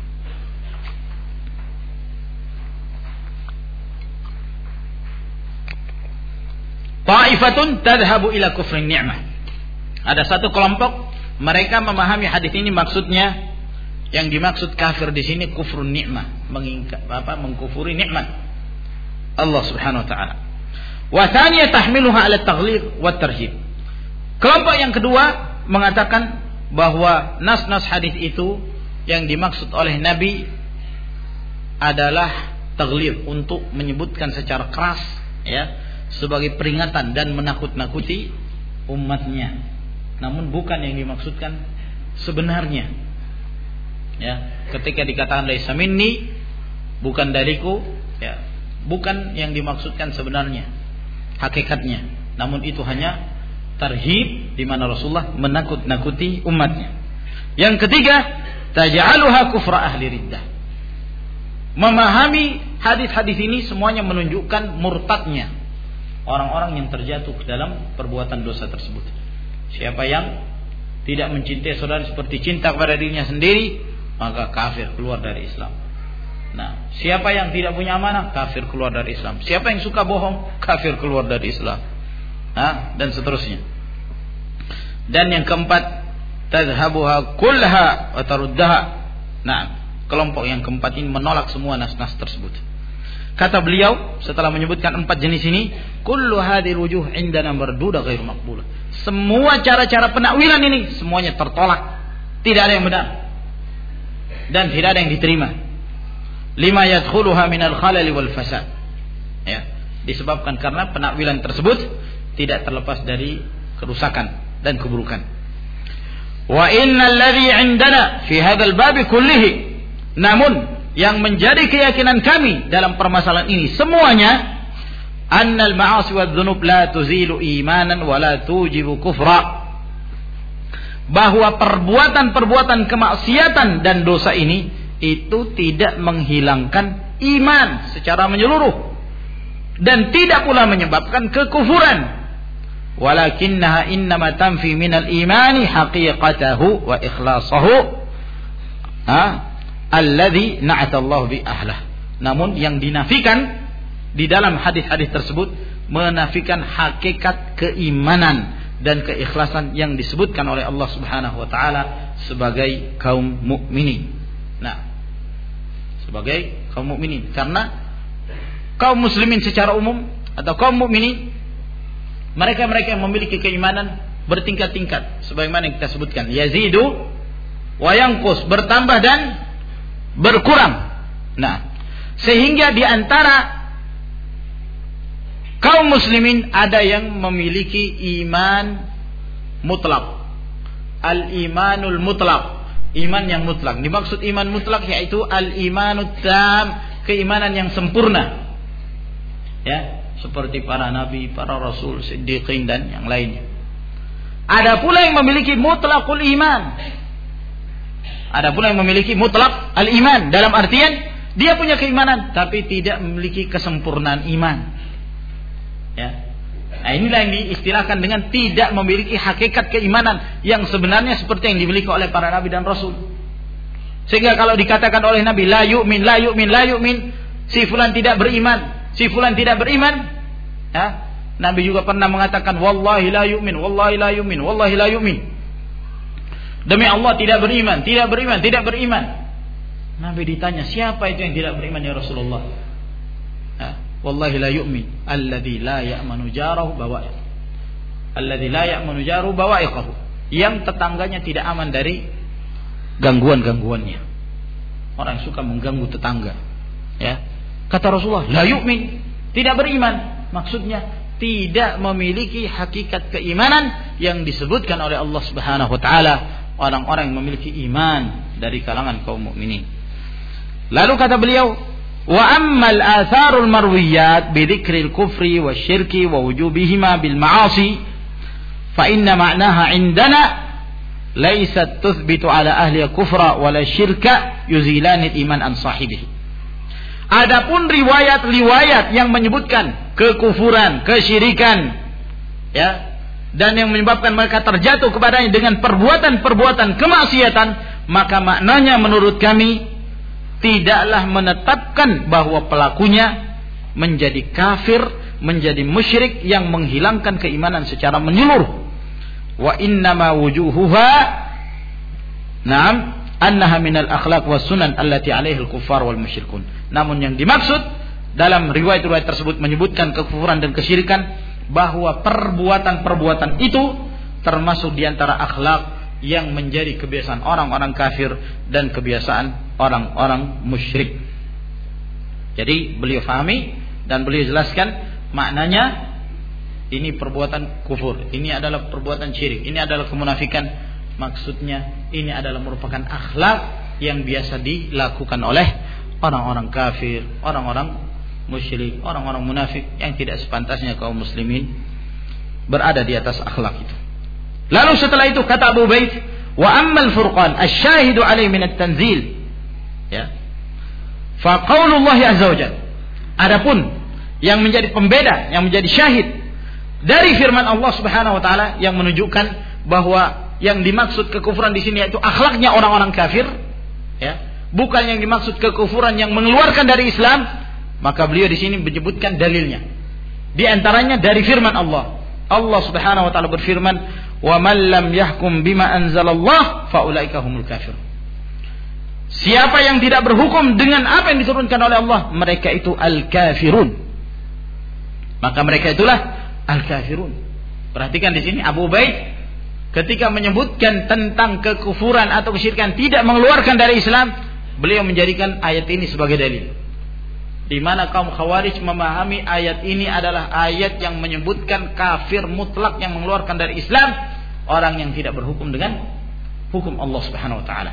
Ta'ifatun tadhhabu ila kufrin ni'mah. Ada satu kelompok mereka memahami hadis ini maksudnya, yang dimaksud kafir di sini kufrun ni'mah, mengkufuri nikmat Allah Subhanahu wa taala. Wa tsaniyah tahmiluha ala at-taghlib wa at-tarhib. Kelompok yang kedua mengatakan bahwa nas-nas hadis itu yang dimaksud oleh Nabi adalah taghlib, untuk menyebutkan secara keras, ya, sebagai peringatan dan menakut-nakuti umatnya, namun bukan yang dimaksudkan sebenarnya. Ya, ketika dikatakan laisa minni, bukan dariku, ya, bukan yang dimaksudkan sebenarnya, hakikatnya, namun itu hanya tarhib di mana Rasulullah menakut-nakuti umatnya. Yang ketiga, taj'aluha kufra ahli riddah. Memahami hadis-hadis ini semuanya menunjukkan murtadnya orang-orang yang terjatuh dalam perbuatan dosa tersebut. Siapa yang tidak mencintai saudara seperti cinta kepada dirinya sendiri, maka kafir, keluar dari Islam. Nah, siapa yang tidak punya amanah, kafir, keluar dari Islam. Siapa yang suka bohong, kafir, keluar dari Islam. Dan seterusnya. Dan yang keempat, tadhhabuha kullaha wa taruddaha. Nah, kelompok yang keempat ini menolak semua nas-nas tersebut. Kata beliau setelah menyebutkan 4 jenis ini, kullu hadhil wujuh indana marduda ghairu maqbulah. Semua cara-cara penakwilan ini semuanya tertolak, tidak ada yang benar dan tidak ada yang diterima. Lima yadkhuluha minal khalali wal fasad. Ya, disebabkan karena penakwilan tersebut tidak terlepas dari kerusakan dan keburukan. Wa innal ladzi 'indana fi hadzal bab kullihi, namun yang menjadi keyakinan kami dalam permasalahan ini semuanya, annal ma'asi wadz-dzunub la tuzilu imanan wa la tujibu kufra, bahwa perbuatan-perbuatan kemaksiatan dan dosa ini itu tidak menghilangkan iman secara menyeluruh dan tidak pula menyebabkan kekufuran, walakinnaha innama tanfi minal imani haqiqatahu wa ikhlasahu alladzi na'atallahu bi ahlah. Namun yang dinafikan di dalam hadis-hadis tersebut menafikan hakikat keimanan dan keikhlasan yang disebutkan oleh Allah Subhanahu wa taala sebagai kaum mukminin. Nah, sebagai kaum mukminin, karena kaum muslimin secara umum atau kaum mukminin, mereka-mereka yang memiliki keimanan bertingkat-tingkat sebagaimana yang kita sebutkan, yazidu wa yanqus, bertambah dan berkurang. Nah, sehingga di antara kaum muslimin ada yang memiliki iman mutlak, al-imanul mutlak, iman yang mutlak. Dimaksud iman mutlak yaitu al-imanut tam, keimanan yang sempurna. Ya, seperti para nabi, para rasul, siddiqin dan yang lainnya. Ada pula yang memiliki mutlakul iman. Ada pula yang memiliki mutlak al-iman, dalam artian dia punya keimanan tapi tidak memiliki kesempurnaan iman. Ya. Nah, inilah yang diistilahkan dengan tidak memiliki hakikat keimanan yang sebenarnya seperti yang dimiliki oleh para nabi dan rasul. Sehingga kalau dikatakan oleh Nabi la yu'min, la yu'min, la yu'min, si fulan tidak beriman, si fulan tidak beriman, ya, Nabi juga pernah mengatakan wallahi la yu'min, wallahi la yu'min, wallahi la yu'min. Demi Allah tidak beriman, tidak beriman, tidak beriman. Nabi ditanya, siapa itu yang tidak beriman ya Rasulullah? Wallahi la yu'min alladzi la ya'manu jarahu bawa'iq. Alladzi la ya'manu jarahu bawa'iqahu. Yang tetangganya tidak aman dari gangguan-gangguannya. Orang yang suka mengganggu tetangga. Ya. Kata Rasulullah, la yu'min, tidak beriman. Maksudnya tidak memiliki hakikat keimanan yang disebutkan oleh Allah Subhanahu wa taala, orang-orang yang memiliki iman dari kalangan kaum mukminin. Lalu kata beliau, wa ammal atharul marwiyat bi dzikril kufri wasyirki wa wujubihima bil ma'asi fa inna ma'naha indana laysat tuthbitu ala ahli kufra wala syirka yuzilanil iman an sahibihi. Adapun riwayat-riwayat yang menyebutkan kekufuran, kesyirikan, ya, dan yang menyebabkan mereka terjatuh kepadanya dengan perbuatan-perbuatan kemaksiatan, maka maknanya menurut kami tidaklah menetapkan bahwa pelakunya menjadi kafir, menjadi musyrik yang menghilangkan keimanan secara menyeluruh. Wa innama wujuhuha annaha minal akhlaq was sunan allati 'alaiha al-kuffar wal musyrikun. Namun yang dimaksud dalam riwayat-riwayat tersebut menyebutkan kekufuran dan kesyirikan, bahwa perbuatan-perbuatan itu termasuk di antara akhlak yang menjadi kebiasaan orang-orang kafir dan kebiasaan orang-orang musyrik. Jadi beliau fahami dan beliau jelaskan maknanya, ini perbuatan kufur, ini adalah perbuatan syirik, ini adalah kemunafikan. Maksudnya ini adalah merupakan akhlak yang biasa dilakukan oleh orang-orang kafir, orang-orang musyrik, orang-orang munafik yang tidak sepantasnya kaum muslimin berada di atas akhlak itu. Lalu setelah itu kata Abu Ubaid, wa ammal furqan asy-syahidu alaihi min at-tanzil, ya, fa qaulullah azza wajalla. Adapun yang menjadi pembeda, yang menjadi syahid dari firman Allah Subhanahu wa taala yang menunjukkan bahwa yang dimaksud kekufuran di sini yaitu akhlaknya orang-orang kafir, ya, bukan yang dimaksud kekufuran yang mengeluarkan dari Islam, maka beliau di sini menyebutkan dalilnya. Di antaranya dari firman Allah. Allah Subhanahu wa taala berfirman, "Wa man lam yahkum bima anzalallah fa ulaika humul kafirun." Siapa yang tidak berhukum dengan apa yang diturunkan oleh Allah, mereka itu al-kafirun. Maka mereka itulah al-kafirun. Perhatikan di sini Abu Ubaid ketika menyebutkan tentang kekufuran atau kesyirikan tidak mengeluarkan dari Islam, beliau menjadikan ayat ini sebagai dalil. Di mana kaum Khawarij memahami ayat ini adalah ayat yang menyebutkan kafir mutlak yang mengeluarkan dari Islam, orang yang tidak berhukum dengan hukum Allah Subhanahu wa taala.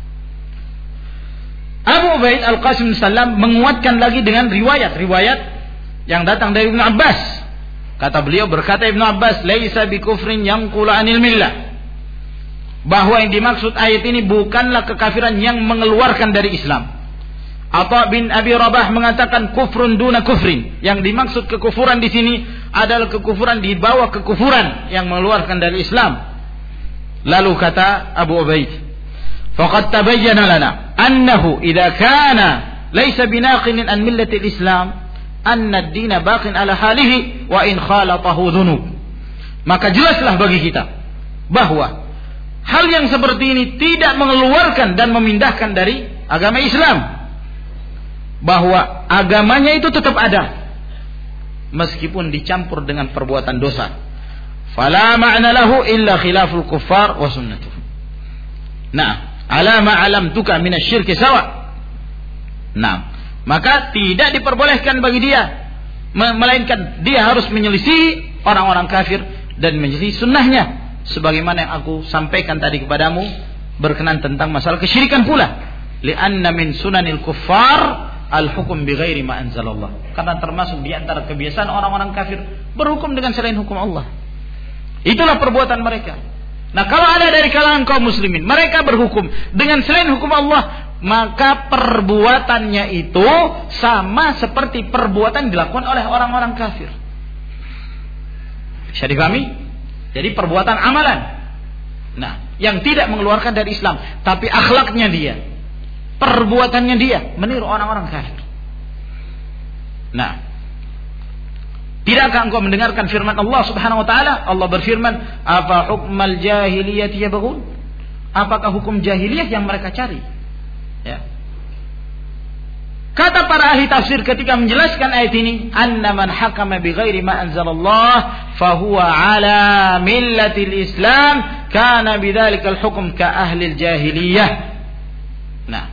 Abu Ubaid Al-Qasim Sallam menguatkan lagi dengan riwayat-riwayat yang datang dari Ibnu Abbas. Kata beliau, berkata Ibnu Abbas, "Laisa bikufrin yanqulu 'anil millah." Bahwa yang dimaksud ayat ini bukanlah kekafiran yang mengeluarkan dari Islam. Atha bin Abi Rabah mengatakan kufrun duna kufrin. Yang dimaksud kekufuran di sini adalah kekufuran di bawah kekufuran yang mengeluarkan dari Islam. Lalu kata Abu Ubaid, "Faqad tabayyana lana annahu idza kana laysa binaqinin an millati al-Islam, anna ad-din baqin ala halihi wa in khalatahu dhunub." Maka jelaslah bagi kita bahwa hal yang seperti ini tidak mengeluarkan dan memindahkan dari agama Islam, bahwa agamanya itu tetap ada meskipun dicampur dengan perbuatan dosa. Fala ma'na lahu illa khilaful kuffar wa sunnatuh. Nah, ala ma alamtuka minasyirki sawa. Nah, maka tidak diperbolehkan bagi dia, melainkan dia harus menyelisihi orang-orang kafir dan menyelisihi sunnahnya, sebagaimana yang aku sampaikan tadi kepadamu berkenaan tentang masalah kesyirikan pula. Li'anna min sunanil kuffar al-hukum bighairi ma anzalallah. Karena termasuk di antara kebiasaan orang-orang kafir berhukum dengan selain hukum Allah. Itulah perbuatan mereka. Nah, kalau ada dari kalangan kaum muslimin mereka berhukum dengan selain hukum Allah, maka perbuatannya itu sama seperti perbuatan dilakukan oleh orang-orang kafir. Bisa dipahami? Jadi perbuatan amalan, nah, yang tidak mengeluarkan dari Islam, tapi akhlaknya dia, perbuatannya dia meniru orang-orang kafir. Nah, tidakkah engkau mendengarkan firman Allah Subhanahu wa taala? Allah berfirman, "Afa hukmal jahiliyati yabghun?" Apakah hukum jahiliyah yang mereka cari? Ya. Kata para ahli tafsir ketika menjelaskan ayat ini, "Anna man hakama bighairi ma anzalallah fahuwa ala millatil Islam, kana bidzalikal hukm ka ahli jahiliyah." Nah,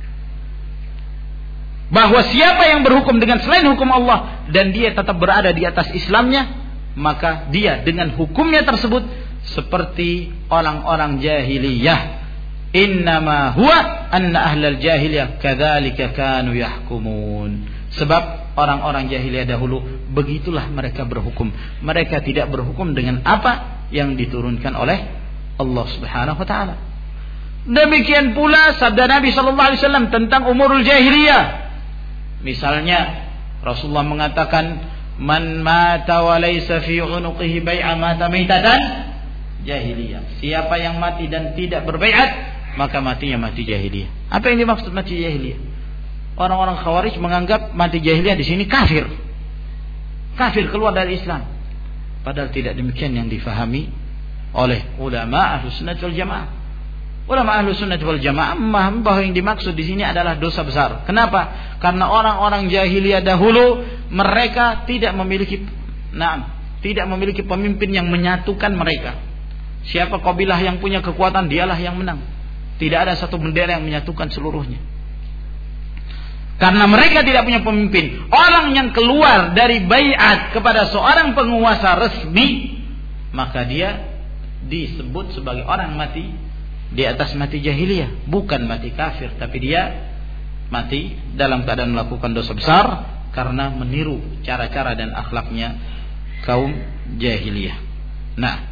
bahwa siapa yang berhukum dengan selain hukum Allah dan dia tetap berada di atas Islamnya, maka dia dengan hukumnya tersebut seperti orang-orang jahiliyah. Innama huwa anna ahlal jahiliyah kadzalika kanu yahkumun. Sebab orang-orang jahiliyah dahulu begitulah mereka berhukum. Mereka tidak berhukum dengan apa yang diturunkan oleh Allah Subhanahu wa taala. Demikian pula sabda Nabi sallallahu alaihi wasallam tentang umurul jahiliyah. Misalnya Rasulullah mengatakan, "Man mata wa laysa fi 'unuqihi bai'a mata maitatan jahiliyah." Siapa yang mati dan tidak berbaiat, maka matinya mati jahiliyah. Apa yang dimaksud mati jahiliyah? Orang-orang Khawarij menganggap mati jahiliyah di sini kafir. Kafir, keluar dari Islam. Padahal tidak demikian yang difahami oleh ulama Ahlus Sunnah wal Jamaah. Ulama Ahlus Sunnah wal Jamaah memahami bahwa yang dimaksud di sini adalah dosa besar. Kenapa? Karena orang-orang jahiliyah dahulu mereka tidak memiliki pemimpin yang menyatukan mereka. Siapa kabilah yang punya kekuatan, dialah yang menang. Tidak ada satu bendera yang menyatukan seluruhnya. Karena mereka tidak punya pemimpin. Orang yang keluar dari baiat kepada seorang penguasa resmi, maka dia disebut sebagai orang mati di atas mati jahiliyah, bukan mati kafir, tapi dia mati dalam keadaan melakukan dosa besar karena meniru cara-cara dan akhlaknya kaum jahiliyah. Nah,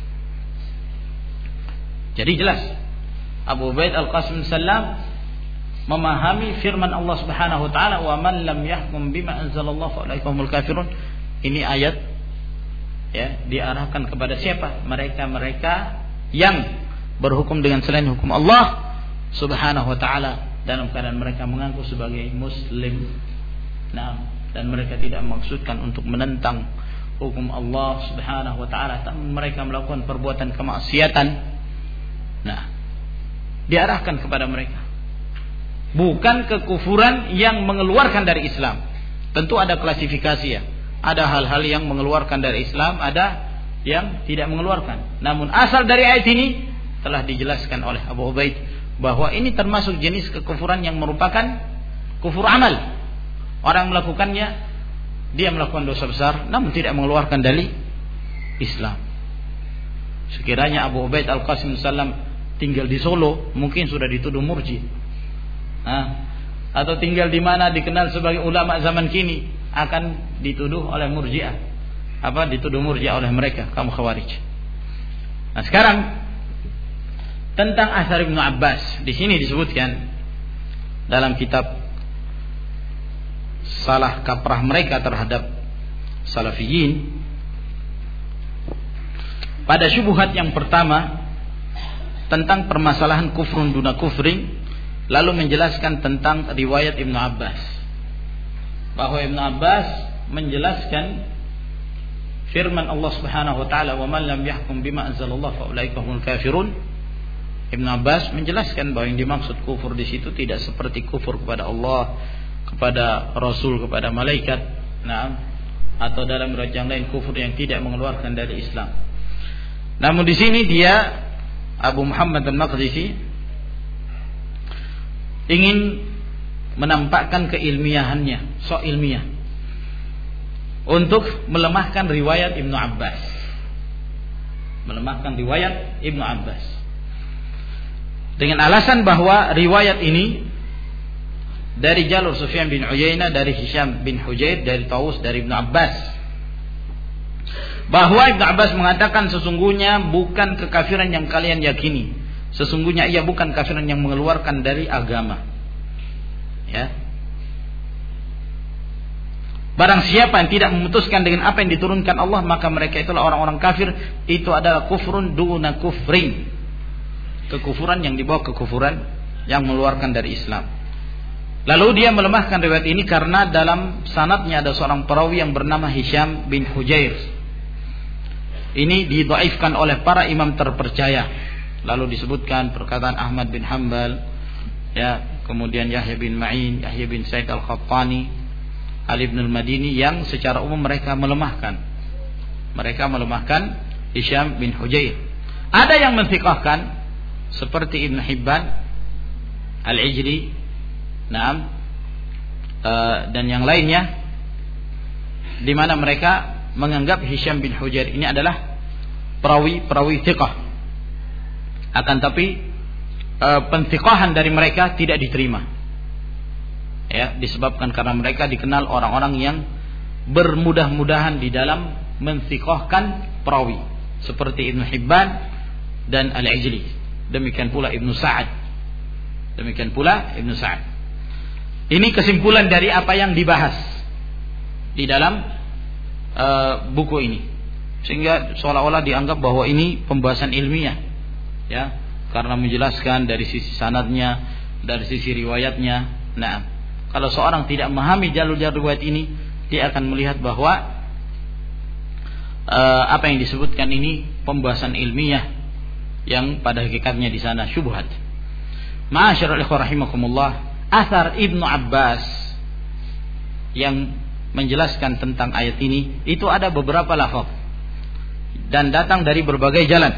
jadi jelas Abu Ubaid Al-Qasim Sallam memahami firman Allah Subhanahu wa taala, "Wa man lam yahkum bima anzalallahu fa ulaika humul kafirun." Ini ayat ya diarahkan kepada siapa? Mereka-mereka yang berhukum dengan selain hukum Allah Subhanahu wa taala dalam keadaan mereka mengaku sebagai muslim. Nah, dan mereka tidak maksudkan untuk menentang hukum Allah Subhanahu wa taala, tapi mereka melakukan perbuatan kemaksiatan. Nah, diarahkan kepada mereka. Bukan kekufuran yang mengeluarkan dari Islam. Tentu ada klasifikasi ya. Ada hal-hal yang mengeluarkan dari Islam, ada yang tidak mengeluarkan. Namun asal dari ayat ini telah dijelaskan oleh Abu Ubaid bahwa ini termasuk jenis kekufuran yang merupakan kufur amal. Orang melakukannya, dia melakukan dosa besar namun tidak mengeluarkan dari Islam. Sekiranya Abu Ubaid Al-Qasim Sallam tinggal di Solo, mungkin sudah dituduh murji. Atau tinggal di mana dikenal sebagai ulama zaman kini, akan dituduh oleh murji'ah. Dituduh murji'ah oleh mereka, kaum Khawarij. Nah, sekarang tentang asar Ibnu Abbas, di sini disebutkan dalam kitab salah kaprah mereka terhadap Salafiyin. Pada syubhat yang pertama tentang permasalahan kufrun duna kufrin, lalu menjelaskan tentang riwayat Ibnu Abbas, bahwa Ibnu Abbas menjelaskan firman Allah Subhanahu wa taala, "Wa man lam yahkum bima anzalallahu fa ulaika humul kafirun." Ibnu Abbas menjelaskan bahwa yang dimaksud kufur di situ tidak seperti kufur kepada Allah, kepada Rasul, kepada malaikat, atau dalam riwayat yang lain kufur yang tidak mengeluarkan dari Islam. Namun di sini dia Abu Muhammad Al-Maqdisi ingin menampakkan keilmiahannya, sok ilmiah, untuk melemahkan riwayat Ibnu Abbas. Melemahkan riwayat Ibnu Abbas dengan alasan bahwa riwayat ini dari jalur Sufyan bin Uyainah, dari Hisham bin Hujair, dari Taus, dari Ibnu Abbas, bahwa Ibnu Abbas mengatakan sesungguhnya bukan kekafiran yang kalian yakini, sesungguhnya ia bukan kafiran yang mengeluarkan dari agama. Ya. Barang siapa yang tidak memutuskan dengan apa yang diturunkan Allah, maka mereka itulah orang-orang kafir. Itu adalah kufrun duna kufrin, kekufuran yang dibawa kekufuran yang mengeluarkan dari Islam. Lalu dia melemahkan riwayat ini karena dalam sanadnya ada seorang perawi yang bernama Hisham bin Hujair. Ini didhaifkan oleh para imam terpercaya. Lalu disebutkan perkataan Ahmad bin Hanbal, ya, kemudian Yahya bin Ma'in, Yahya bin Sa'id Al-Khattani, Ali bin Al-Madini, yang secara umum mereka melemahkan Hisham bin Hujair. Ada yang mensiqahkan seperti Ibn Hibban, Al-Ijli, dan yang lainnya, di mana mereka menganggap Hisham bin Hujair ini adalah perawi thiqah. Akan tapi pensiqahan dari mereka tidak diterima, ya, disebabkan karena mereka dikenal orang-orang yang bermudah-mudahan di dalam mensiqahkan perawi, seperti Ibn Hibban, dan Al-Ijli. Demikian pula Ibnu Sa'ad. Ini kesimpulan dari apa yang dibahas di dalam buku ini. Sehingga seolah-olah dianggap bahwa ini pembahasan ilmiah, ya, karena menjelaskan dari sisi sanadnya, dari sisi riwayatnya. Nah, kalau seorang tidak memahami jalur-jalur riwayat ini, dia akan melihat bahwa apa yang disebutkan ini pembahasan ilmiah yang pada hakikatnya di sana syubhat. Ma'asyiral ikhwah rahimakumullah, athar Ibnu Abbas yang menjelaskan tentang ayat ini itu ada beberapa lafaz dan datang dari berbagai jalan.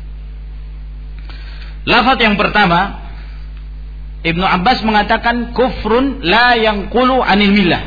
Lafaz yang pertama, Ibnu Abbas mengatakan kufrun la yanqulu anil millah,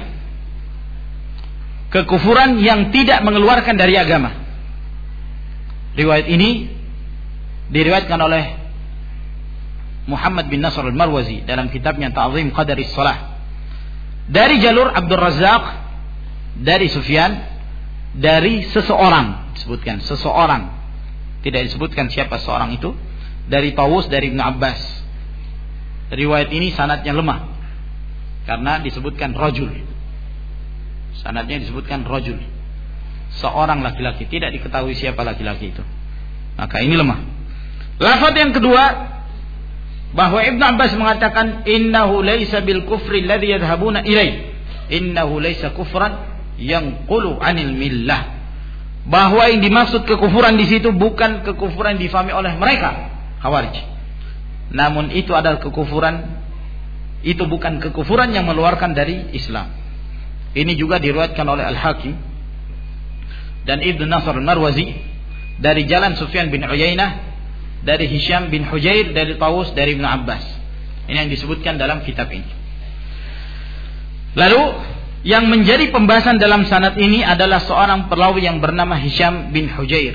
kekufuran yang tidak mengeluarkan dari agama. Riwayat ini diriwayatkan oleh Muhammad bin Nasr al-Marwazi dalam kitabnya Ta'zim Qadaris Shalah dari jalur Abdul Razzaq, dari Sufyan, dari seseorang, disebutkan seseorang, tidak disebutkan siapa seorang itu, dari Tawus, dari Ibnu Abbas. Riwayat ini sanadnya lemah karena disebutkan rajul. Sanadnya disebutkan rajul, seorang laki-laki, tidak diketahui siapa laki-laki itu. Maka ini lemah. Lafaz yang kedua, bahwa Ibnu Abbas mengatakan innahu laisa bil kufri alladhi yadhhabuna ilai, innahu laisa kufran yanqulu anil millah, bahwa yang dimaksud kekufuran di situ bukan kekufuran difahami oleh mereka Khawarij, namun itu adalah kekufuran, itu bukan kekufuran yang mengeluarkan dari Islam. Ini juga diriwayatkan oleh Al-Hakim dan Ibnu Nasr al-Marwazi dari jalan Sufyan bin Uyainah, dari Hisham bin Hujair, dari Tawus, dari Ibnu Abbas. Ini yang disebutkan dalam kitab ini. Lalu yang menjadi pembahasan dalam sanad ini adalah seorang perawi yang bernama Hisham bin Hujair.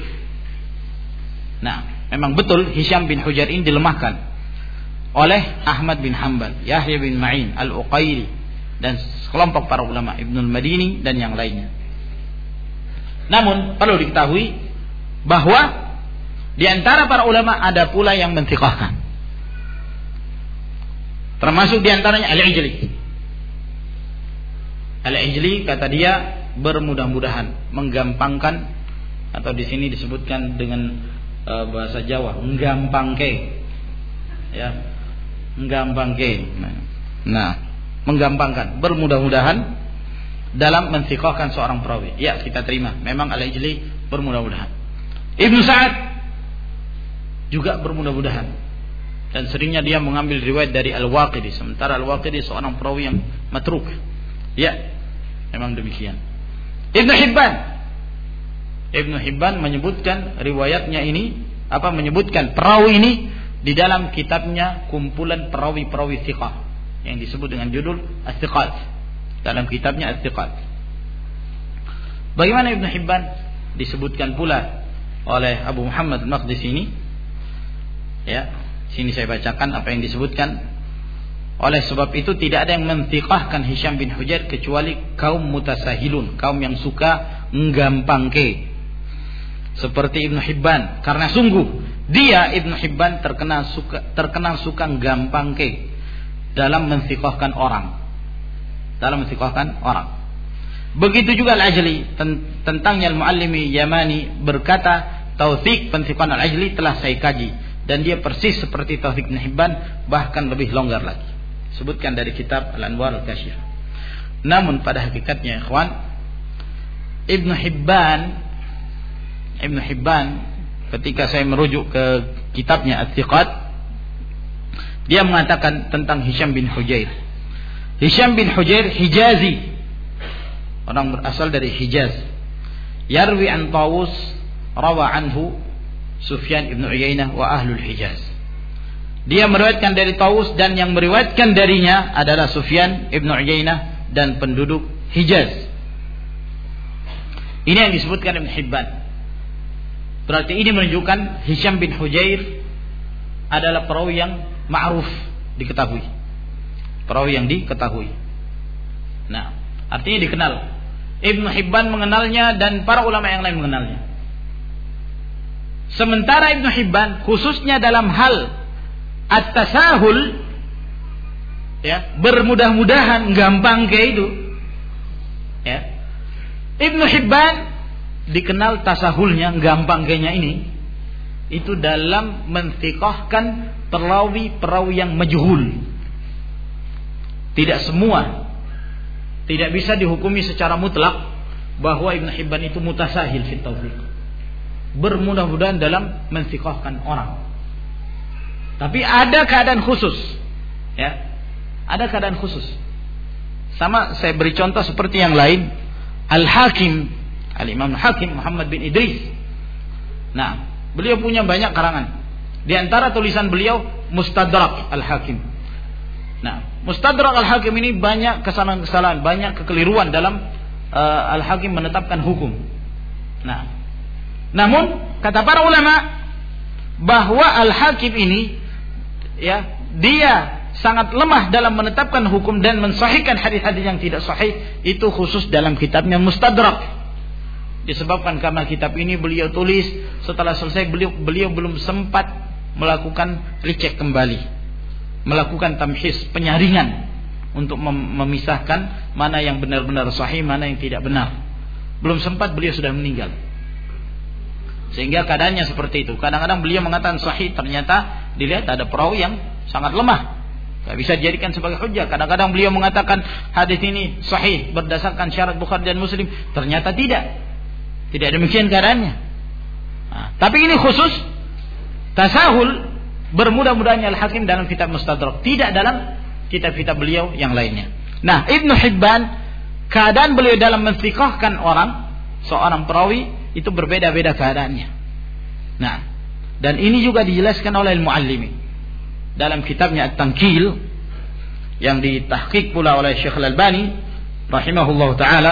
Nah, memang betul Hisham bin Hujair ini dilemahkan oleh Ahmad bin Hanbal, Yahya bin Ma'in, Al-Uqaili, dan sekelompok para ulama, Ibnul Madini dan yang lainnya. Namun perlu diketahui bahwa di antara para ulama ada pula yang mentsiqahkan, termasuk di antaranya Al-Ijli. Al-Ijli kata dia bermudah-mudahan, menggampangkan, atau di sini disebutkan dengan bahasa Jawa, nggampangke, ya, nggampangke. Nah, menggampangkan, bermudah-mudahan dalam mentsiqahkan seorang perawi. Ya, kita terima, memang Al-Ijli bermudah-mudahan. Ibnu Sa'ad juga bermudah-mudahan, dan seringnya dia mengambil riwayat dari Al-Waqidi, sementara Al-Waqidi seorang perawi yang matruk. Ya, memang demikian. Ibnu Hibban menyebutkan riwayatnya ini, menyebutkan perawi ini di dalam kitabnya kumpulan perawi-perawi thiqah yang disebut dengan judul As-Thiqat, dalam kitabnya As-Thiqat. Bagaimana Ibnu Hibban? Disebutkan pula oleh Abu Muhammad al-Maqdisi ini. Ya, sini saya bacakan apa yang disebutkan. Oleh sebab itu tidak ada yang menthiqahkan Hisham bin Hujair kecuali kaum mutasahilun, kaum yang suka menggampangke, seperti Ibnu Hibban, karena sungguh dia Ibnu Hibban terkenal suka gampangke dalam menthiqahkan orang. Begitu juga Al-Ajli, tentangnya Al-Muallimi Yamani berkata, tauthik penthiqan Al-Ajli telah saya kaji, dan dia persis seperti Taufiq bin Hibban, bahkan lebih longgar lagi. Sebutkan dari kitab Al-Anwar Al-Kashif. Namun pada hakikatnya ikhwan, Ibnu Hibban ketika saya merujuk ke kitabnya At-Thiqat, dia mengatakan tentang Hisham bin Hujair. Hisham bin Hujair Hijazi, orang berasal dari Hijaz. Yarwi an Tawus, rawa anhu Sufyan ibn Uyainah wa ahlul Hijaz. Dia meriwayatkan dari Tawus, dan yang meriwayatkan darinya adalah Sufyan ibn Uyainah dan penduduk Hijaz. Ini yang disebutkan Ibn Hibban. Berarti ini menunjukkan Hisham bin Hujair adalah perawi yang ma'ruf, diketahui. Perawi yang diketahui. Nah, artinya dikenal. Ibn Hibban mengenalnya dan para ulama yang lain mengenalnya. Sementara Ibnu Hibban khususnya dalam hal at-tasahul, ya, bermudah-mudahan, gampang kayak itu, ya. Ibnu Hibban dikenal tasahulnya, gampang kayaknya ini, itu dalam menthiqahkan perawi-perawi yang majhul. Tidak semua, tidak bisa dihukumi secara mutlak bahwa Ibnu Hibban itu mutasahil fit taufiq, bermudah-mudahan dalam menthiqahkan orang. Tapi ada keadaan khusus, ya, ada keadaan khusus. Sama saya beri contoh seperti yang lain, Al-Hakim, Al-Imam Hakim Muhammad bin Idris. Nah, beliau punya banyak karangan. Di antara tulisan beliau Mustadrak Al-Hakim. Nah, Mustadrak Al-Hakim ini banyak kesalahan-kesalahan, banyak kekeliruan dalam Al-Hakim menetapkan hukum. Nah, namun kata para ulama bahwa Al-Hakim ini, ya, dia sangat lemah dalam menetapkan hukum dan mensahihkan hadis-hadis yang tidak sahih, itu khusus dalam kitabnya Mustadrak. Disebabkan karena kitab ini beliau tulis setelah selesai beliau belum sempat melakukan recheck kembali, melakukan tamhis, penyaringan untuk memisahkan mana yang benar-benar sahih, mana yang tidak benar. Belum sempat, beliau sudah meninggal. Sehingga keadaannya seperti itu. Kadang-kadang beliau mengatakan sahih, ternyata dilihat ada perawi yang sangat lemah, tidak bisa dijadikan sebagai hujjah. Kadang-kadang beliau mengatakan hadis ini sahih berdasarkan syarat Bukhari dan Muslim, ternyata tidak demikian keadaannya. Nah, tapi ini khusus tasahul, bermudah-mudahnya Al-Hakim dalam kitab Mustadrak, tidak dalam kitab-kitab beliau yang lainnya. Nah, Ibnu Hibban, keadaan beliau dalam menthiqahkan orang, seorang perawi, itu berbeda-beda keadaannya. Nah, dan ini juga dijelaskan oleh Al-Muallimi dalam kitabnya At-Tankil yang ditahqiq pula oleh Syekh Al-Albani rahimahullah taala.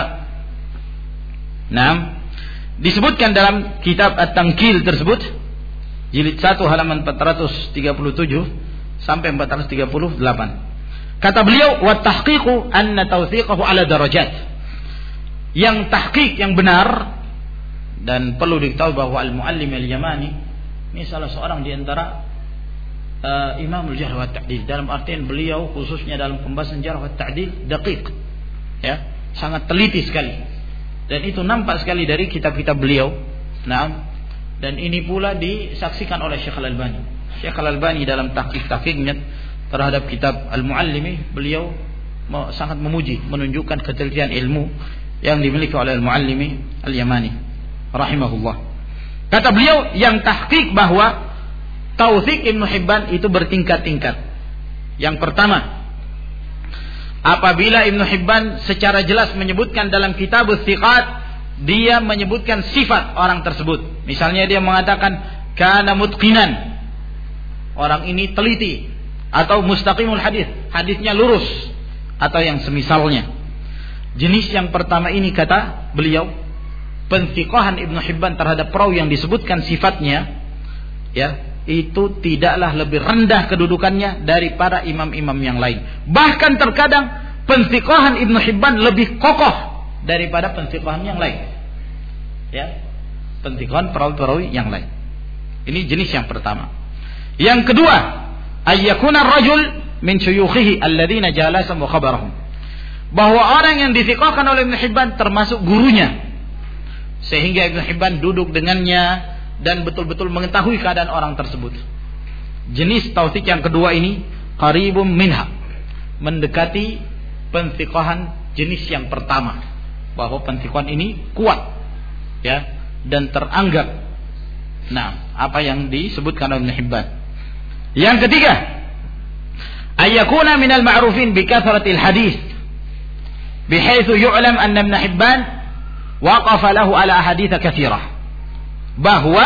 Nah, disebutkan dalam kitab At-Tankil tersebut, jilid 1 halaman 437 sampai 438. Kata beliau, wa tahqiqu anna tawthiqahu ala darajat. Yang tahqiq yang benar, dan perlu diketahui bahwa Al-Muallim Al-Yamani ini salah seorang di antara Imamul Jarh wa Ta'dil, dalam artian beliau khususnya dalam pembahasan Jarh wa Ta'dil daqiq, ya, sangat teliti sekali. Dan itu nampak sekali dari kitab-kitab beliau. Nah, dan ini pula disaksikan oleh Syekh Al-Albani. Syekh Al-Albani dalam tahqiq-tahqiqnya terhadap kitab Al-Muallimi, beliau sangat memuji, menunjukkan ketelitian ilmu yang dimiliki oleh Al-Muallimi Al-Yamani rahimahullah. Kata beliau yang tahqiq bahwa tautsik Ibnu Hibban itu bertingkat-tingkat. Yang pertama, apabila Ibnu Hibban secara jelas menyebutkan dalam Kitabuz Thiqat, dia menyebutkan sifat orang tersebut. Misalnya dia mengatakan kana mutqinan, orang ini teliti, atau mustaqimul hadis, hadisnya lurus, atau yang semisalnya. Jenis yang pertama ini, kata beliau, penthiqahan Ibnu Hibban terhadap perawi yang disebutkan sifatnya, ya, itu tidaklah lebih rendah kedudukannya daripada imam-imam yang lain. Bahkan terkadang penthiqahan Ibnu Hibban lebih kokoh daripada penthiqahan yang lain, ya, penthiqahan perawi-perawi yang lain. Ini jenis yang pertama. Yang kedua, ayyakuna rajul min syuyukhihi alladhina jalasam wa khabarahum, bahwa orang yang dithiqahkan oleh Ibnu Hibban termasuk gurunya, sehingga Ibnu Hibban duduk dengannya dan betul-betul mengetahui keadaan orang tersebut. Jenis tautsik yang kedua ini qaribum minha, mendekati penthiqahan jenis yang pertama, bahwa penthiqahan ini kuat, ya, dan teranggap, nah, apa yang disebutkan oleh Ibnu Hibban. Yang ketiga, ayyakuna minal ma'rufin bi kathratil hadis, bihaitsu yu'lam anna Ibnu Hibban waqafa lahu ala ahadits katsirah, bahwa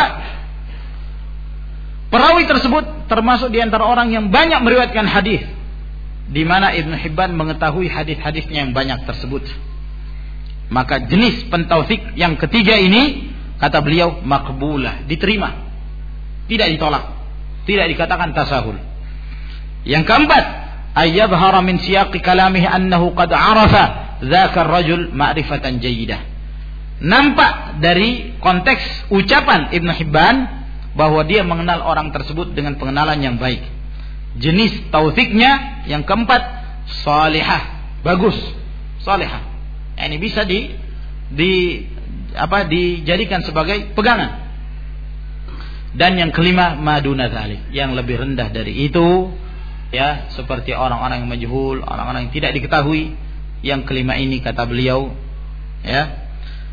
perawi tersebut termasuk di antara orang yang banyak meriwayatkan hadis, di mana Ibnu Hibban mengetahui hadis-hadisnya yang banyak tersebut. Maka jenis pentautsik yang ketiga ini, kata beliau, maqbulah, diterima, tidak ditolak, tidak dikatakan tasahul. Yang keempat, ayyadhhara min siyaqi kalamihi annahu qad arafa dzaka ar-rajul ma'rifatan jayyidah. Nampak dari konteks ucapan Ibnu Hibban bahwa dia mengenal orang tersebut dengan pengenalan yang baik. Jenis tausiknya yang keempat, salihah, bagus, salihah. Ini bisa dijadikan sebagai pegangan. Dan yang kelima, maduna dzalik, yang lebih rendah dari itu, ya, seperti orang-orang yang majhul, orang-orang yang tidak diketahui. Yang kelima ini kata beliau, ya.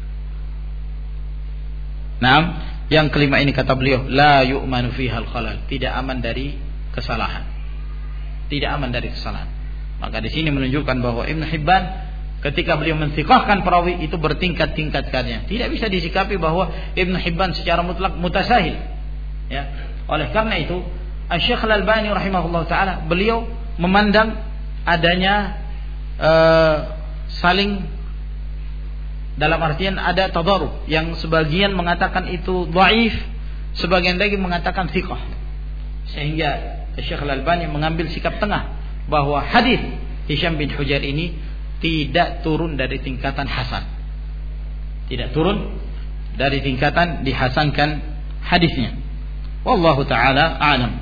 Nah, yang kelima ini kata beliau, la yu'manu fihal khalal, tidak aman dari kesalahan. Tidak aman dari kesalahan. Maka di sini menunjukkan bahwa Ibnu Hibban ketika beliau mensiqahkan perawi itu bertingkat-tingkatkannya. Tidak bisa disikapi bahwa Ibnu Hibban secara mutlak mutasahil. Ya. Oleh karena itu, Asy-Syaikh Al-Albani rahimahullah taala beliau memandang adanya saling, dalam artian ada tadarub, yang sebagian mengatakan itu dhaif, sebagian lagi mengatakan thiqah. Sehingga Syekh Al-Albani mengambil sikap tengah bahwa hadis Hisham bin Hujair ini tidak turun dari tingkatan hasan. Tidak turun dari tingkatan dihasankan hadisnya. Wallahu taala a'lam.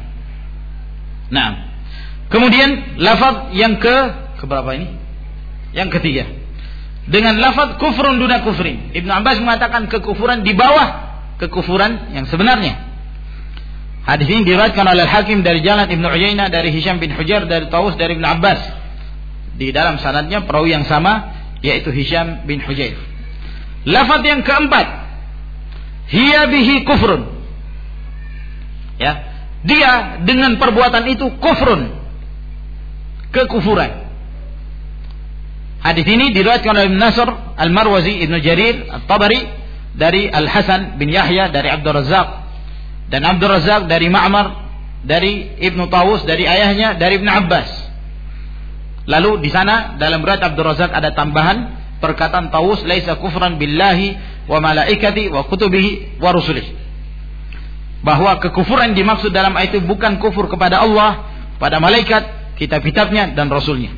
Nah, kemudian lafaz yang keberapa ini? Yang ketiga, dengan lafaz kufrun duna kufrin. Ibnu Abbas mengatakan kekufuran di bawah kekufuran yang sebenarnya. Hadis ini diriwayatkan oleh Al-Hakim dari jalan Ibnu Uyainah dari Hisham bin Hujair dari Tawus dari Ibnu Abbas. Di dalam sanadnya perawi yang sama, yaitu Hisham bin Hujair. Lafaz yang keempat, hiya bihi kufrun. Ya, dia dengan perbuatan itu kufrun, kekufuran. Hadis ini diriwayatkan oleh Ibnu Nasr Al-Marwazi, Ibnu Jarir At-Tabari dari Al-Hasan bin Yahya dari Abdul Razzaq, dan Abdul Razzaq dari Ma'mar dari Ibnu Tawus dari ayahnya dari Ibnu Abbas. Lalu di sana dalam riwayat Abdul Razzaq ada tambahan perkataan Tawus, laisa kufran billahi wa malaikati wa kutubihi wa rusulihi. Bahwa kekufuran dimaksud dalam ayat itu bukan kufur kepada Allah, pada malaikat, kitab-kitabnya dan rasulnya.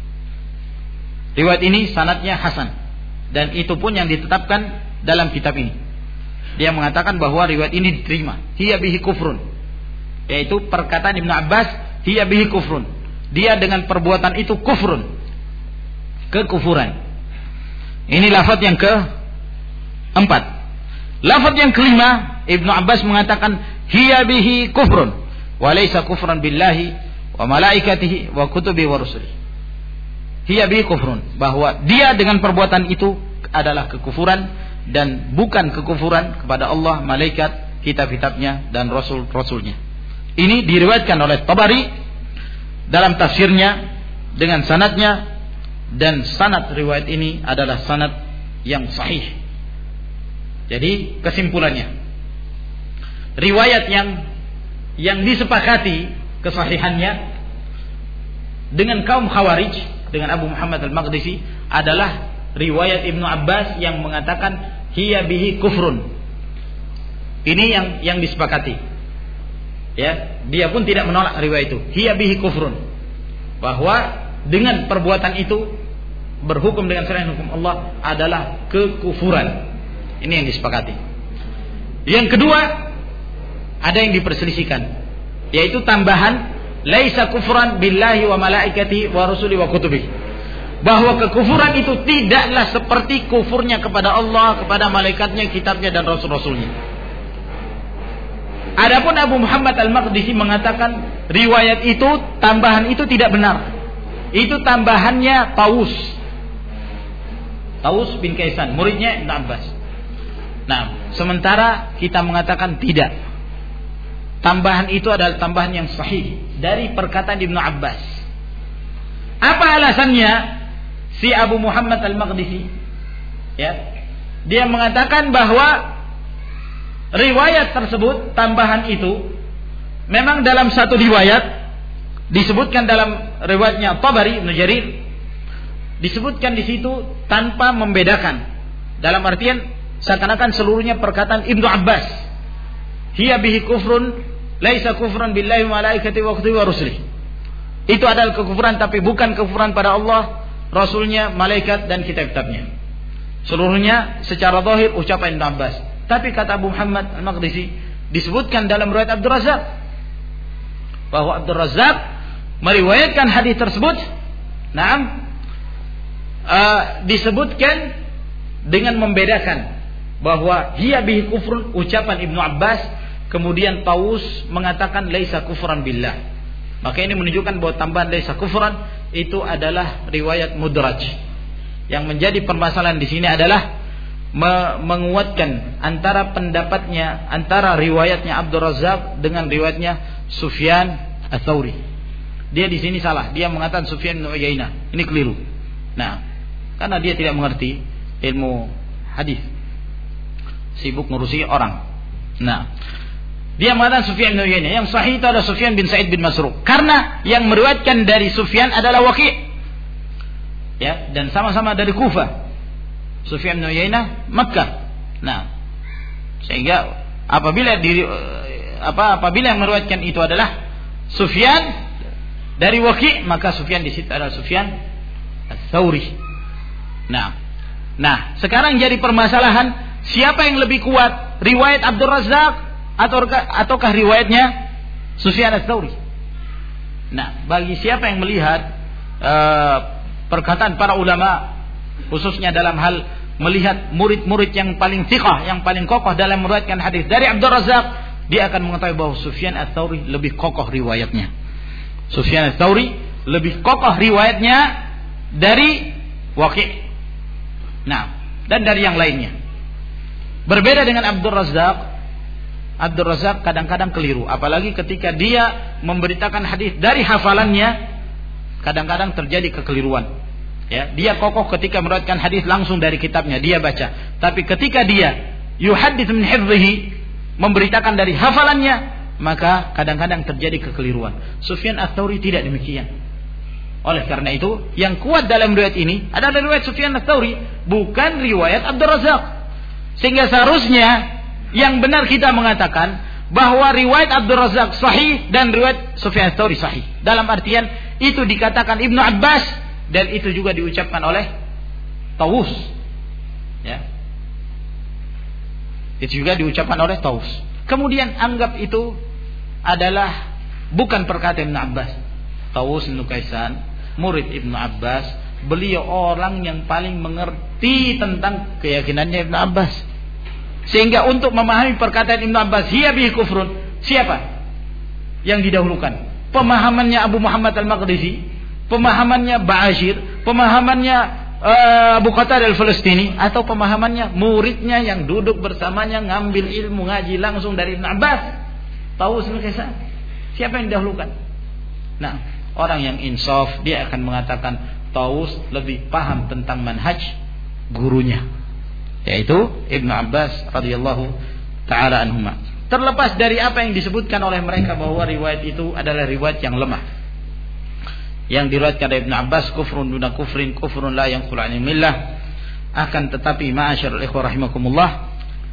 Riwayat ini sanadnya hasan, dan itu pun yang ditetapkan dalam kitab ini. Dia mengatakan bahwa riwayat ini diterima. Hiya bihi kufrun, yaitu perkataan Ibnu Abbas, hiya bihi kufrun. Dia dengan perbuatan itu kufrun, kekufuran. Ini lafaz yang keempat. Lafaz yang kelima, Ibnu Abbas mengatakan hiya bihi kufrun wa laisa kufran billahi wa malaikatihi wa kutubihi wa rusulihi. Hiya bihi kufrun, bahwa dia dengan perbuatan itu adalah kekufuran dan bukan kekufuran kepada Allah, malaikat, kitab-kitabnya dan rasul-rasulnya. Ini diriwayatkan oleh Tabari dalam tafsirnya dengan sanadnya, dan sanad riwayat ini adalah sanad yang sahih. Jadi kesimpulannya, riwayat yang disepakati kesahihannya dengan kaum Khawarij, dengan Abu Muhammad Al-Maqdisi, adalah riwayat Ibnu Abbas yang mengatakan hiya bihi kufrun. Ini yang disepakati. Ya, dia pun tidak menolak riwayat itu. Hiya bihi kufrun, bahwa dengan perbuatan itu berhukum dengan selain hukum Allah adalah kekufuran. Ini yang disepakati. Yang kedua, ada yang diperselisihkan, yaitu tambahan laisa kufran billahi wa malaikati wa rusuli wa kutubi, bahwa kekufuran itu tidaklah seperti kufurnya kepada Allah, kepada malaikatnya, kitabnya dan rasul-rasulnya. Adapun Abu Muhammad Al-Maqdisi mengatakan riwayat itu, tambahan itu tidak benar. Itu tambahannya Tawus bin Kaisan, muridnya Ibnu Abbas. Nah, sementara kita mengatakan tidak. Tambahan itu adalah tambahan yang sahih dari perkataan Ibnu Abbas. Apa alasannya si Abu Muhammad Al-Maqdisi? Ya, dia mengatakan bahwa riwayat tersebut, tambahan itu, memang dalam satu riwayat disebutkan dalam riwayatnya Tabari, Ibnu Jarir, disebutkan di situ tanpa membedakan. Dalam artian seakan-akan seluruhnya perkataan Ibnu Abbas. Hiya bihi kufrun, laisa kufran billahi wa malaikati wa kutubihi wa rusulihi. Itu adalah kekufuran, tapi bukan kekufuran pada Allah, Rasulnya, malaikat dan kitab-kitabnya. Seluruhnya secara zahir ucapan Ibnu Abbas. Tapi kata Abu Muhammad Al-Maqdisi, disebutkan dalam riwayat Abdul Razzaq bahwa Abdul Razzaq meriwayatkan hadis tersebut. Disebutkan dengan membedakan bahwa hiya bihi kufrun, ucapan Ibnu Abbas, kemudian Tawus mengatakan laisa kufran billah. Maka ini menunjukkan bahwa tambahan laisa kufran itu adalah riwayat mudraj. Yang menjadi permasalahan di sini adalah menguatkan antara pendapatnya, antara riwayatnya Abdul Razzaq dengan riwayatnya Sufyan Ats-Tsauri. Dia di sini salah. Dia mengatakan Sufyan bin Uyainah. Ini keliru. Nah, karena dia tidak mengerti ilmu hadis, sibuk ngurusi orang. Nah, dia mengatakan Sufyan bin Uyainah. Yang sahih itu adalah Sufyan bin Sa'id bin Masruq. Karena yang meriwayatkan dari Sufyan adalah Waqi'. Ya, dan sama-sama dari Kufah. Sufyan bin Uyainah Makkah. Nah, sehingga apabila yang meriwayatkan itu adalah Sufyan dari Waqi', maka Sufyan di situ adalah Sufyan Ats-Tsauri. Nah, sekarang jadi permasalahan siapa yang lebih kuat, riwayat Abdul Razzaq ataukah riwayatnya Sufyan Ats-Tsauri? Nah, bagi siapa yang melihat perkataan para ulama, khususnya dalam hal melihat murid-murid yang paling thiqah, yang paling kokoh dalam meriwayatkan hadis dari Abdul Razzaq, dia akan mengetahui bahwa Sufyan Ats-Tsauri lebih kokoh riwayatnya. Sufyan Ats-Tsauri lebih kokoh riwayatnya dari Waqi'. Nah, dan dari yang lainnya. Berbeda dengan Abdul Razzaq. Abdul Razzaq kadang-kadang keliru, apalagi ketika dia memberitakan hadis dari hafalannya, kadang-kadang terjadi kekeliruan. Ya, dia kokoh ketika meriwayatkan hadis langsung dari kitabnya, dia baca. Tapi ketika dia yuhaddits min hifdhihi, memberitakan dari hafalannya, maka kadang-kadang terjadi kekeliruan. Sufyan Ats-Tsauri tidak demikian. Oleh karena itu, yang kuat dalam riwayat ini adalah riwayat Sufyan Ats-Tsauri, bukan riwayat Abdul Razzaq. Sehingga seharusnya yang benar kita mengatakan bahwa riwayat Abdul Razzaq sahih dan riwayat Sufyan Ats-Tsauri sahih. Dalam artian itu dikatakan Ibnu Abbas dan itu juga diucapkan oleh Tawus. Ya. Itu juga diucapkan oleh Tawus. Kemudian anggap itu adalah bukan perkataan Ibnu Abbas. Tawus bin Kaisan, murid Ibnu Abbas, beliau orang yang paling mengerti tentang keyakinannya Ibnu Abbas. Sehingga untuk memahami perkataan Ibnu Abbas, hiya bihi kufrun, siapa yang didahulukan? Pemahamannya Abu Muhammad Al-Maqdisi, pemahamannya Ba'asyir, pemahamannya Abu Qatadah Al-Falastini, atau pemahamannya muridnya yang duduk bersamanya ngambil ilmu ngaji langsung dari Ibnu Abbas, Tawus bin Kaisan? Siapa yang didahulukan? Nah, orang yang insaf dia akan mengatakan Tawus lebih paham tentang manhaj gurunya, yaitu Ibnu Abbas radhiyallahu taala anhuma. Terlepas dari apa yang disebutkan oleh mereka bahwa riwayat itu adalah riwayat yang lemah, yang diriwayatkan dari Ibnu Abbas, kufrun duna kufrin, kufrun la yanqulu 'anil millah. Akan tetapi ma'asyarul ikhwah rahimakumullah,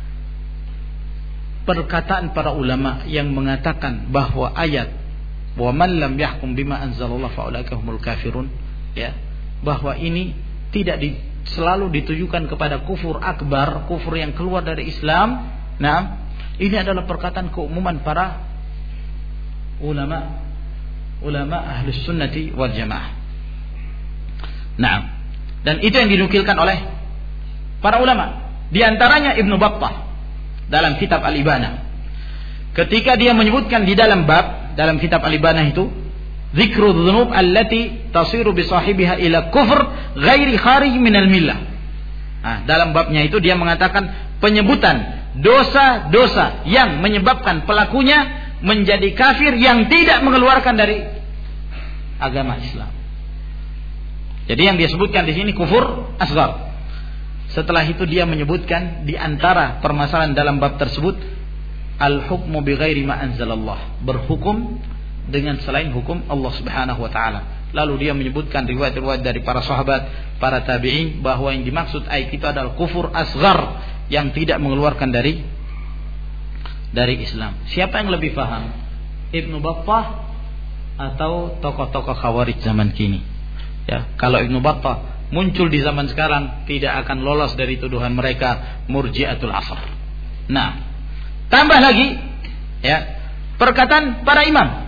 perkataan para ulama yang mengatakan bahwa ayat wa man lam yahkum bima anzalallah fa ulaika humul kafirun, ya, bahwa ini tidak selalu ditujukan kepada kufur akbar, kufur yang keluar dari Islam. Nah, ini adalah perkataan keumuman para ulama ahlus sunnati wal jamaah. Nah, dan itu yang dinukilkan oleh para ulama, di antaranya Ibnu Battah dalam kitab Al-Ibanah, ketika dia menyebutkan di dalam bab dalam kitab Al-Ibanah itu dzikru dzunub allati tasiru bi sahibiha ila kufr ghairi kharij minal millah. Nah, dalam babnya itu dia mengatakan penyebutan dosa-dosa yang menyebabkan pelakunya menjadi kafir yang tidak mengeluarkan dari agama Islam. Jadi yang dia sebutkan di sini kufur asghar. Setelah itu dia menyebutkan di antara permasalahan dalam bab tersebut al-hukmu bi ghairi ma anzalallah, berhukum dengan selain hukum Allah Subhanahu wa taala. Lalu dia menyebutkan riwayat-riwayat dari para sahabat, para tabi'in, bahwa yang dimaksud ayat itu adalah kufur asghar yang tidak mengeluarkan dari Islam. Siapa yang lebih paham? Ibnu Battah atau tokoh-tokoh Khawarij zaman kini? Ya, kalau Ibnu Battah muncul di zaman sekarang, tidak akan lolos dari tuduhan mereka Murji'atul Asr. Nah, tambah lagi Ya, perkataan para imam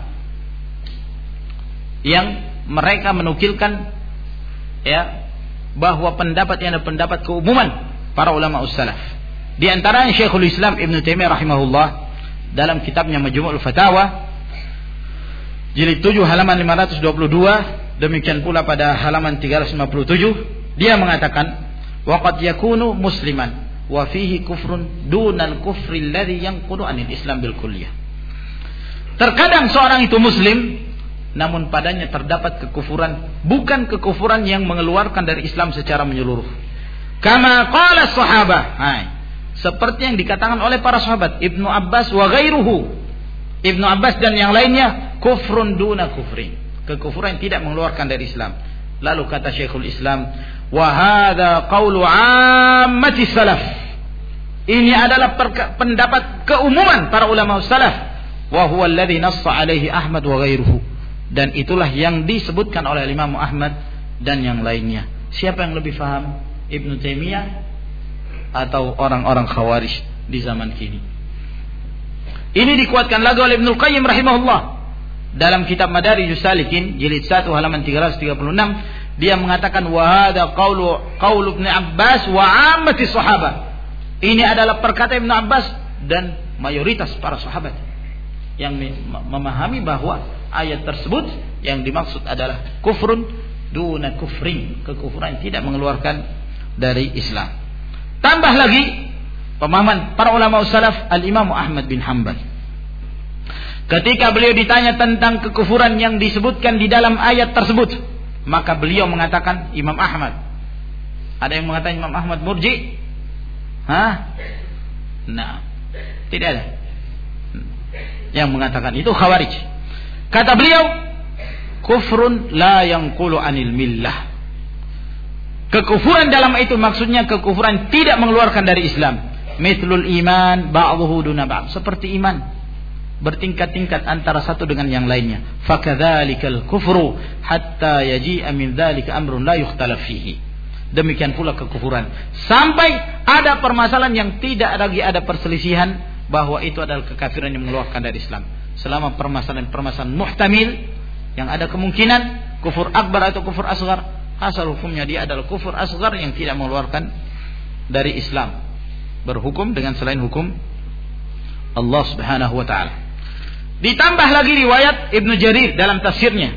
yang mereka menukilkan ya bahwa pendapat yang ada pendapat keumuman para ulama ussalaf. Di antaranya Syekhul Islam Ibnu Taimiyah rahimahullah dalam kitabnya Majmu'ul Fatawa jilid 7 halaman 522, demikian pula pada halaman 357, dia mengatakan waqad yakunu musliman wa fihi kufrun dunal kufri alladhi yanqulu anil Islam bil kulliyah. Terkadang seorang itu muslim namun padanya terdapat kekufuran, bukan kekufuran yang mengeluarkan dari Islam secara menyeluruh. Kama qala sahabah, seperti yang dikatakan oleh para sahabat Ibnu Abbas wa ghairuhu, Ibnu Abbas dan yang lainnya, kufrun duna kufrin, kekufuran yang tidak mengeluarkan dari Islam. Lalu kata Syekhul Islam, wa hadza qaulu ammati salaf, ini adalah pendapat keumuman para ulama salaf, wa huwa alladhi nassa alaihi Ahmad wa ghairuhu, dan itulah yang disebutkan oleh Imam Ahmad dan yang lainnya. Siapa yang lebih paham, Ibnu Taimiyah atau orang-orang Khawarij di zaman kini? Ini dikuatkan lagi oleh Ibnu Qayyim rahimahullah dalam kitab Madarijus Salikin jilid 1 halaman 336. Dia mengatakan wa hadza qaulu Ibnu Abbas wa ammati sahabah. Ini adalah perkataan Ibnu Abbas dan mayoritas para sahabat yang memahami bahwa ayat tersebut yang dimaksud adalah kufrun duna kufrin, kekufuran tidak mengeluarkan dari Islam. Tambah lagi pemahaman para ulama salaf Al-Imam Ahmad bin Hanbal. Ketika beliau ditanya tentang kekufuran yang disebutkan di dalam ayat tersebut, maka beliau mengatakan, Imam Ahmad, ada yang mengatakan Imam Ahmad murji? Nah, tidak ada yang mengatakan itu Khawarij. Kata beliau, kufrun la yanqulu anil millah. Kekufuran dalam itu maksudnya kekufuran tidak mengeluarkan dari Islam. Mithlul iman ba'dhuhu duna ba'd, seperti iman bertingkat-tingkat antara satu dengan yang lainnya. Fakadzalikal kufru hatta yaji'a min dzalika amrun la yukhtalaf fihi. Demikian pula kekufuran sampai ada permasalahan yang tidak lagi ada perselisihan bahwa itu adalah kekafiran yang mengeluarkan dari Islam. Selama permasalahan muhtamil yang ada kemungkinan kufur akbar atau kufur asghar, asal hukumnya dia adalah kufur asghar yang tidak mengeluarkan dari Islam, berhukum dengan selain hukum Allah Subhanahu wa taala. Ditambah lagi riwayat Ibnu Jarir dalam tafsirnya.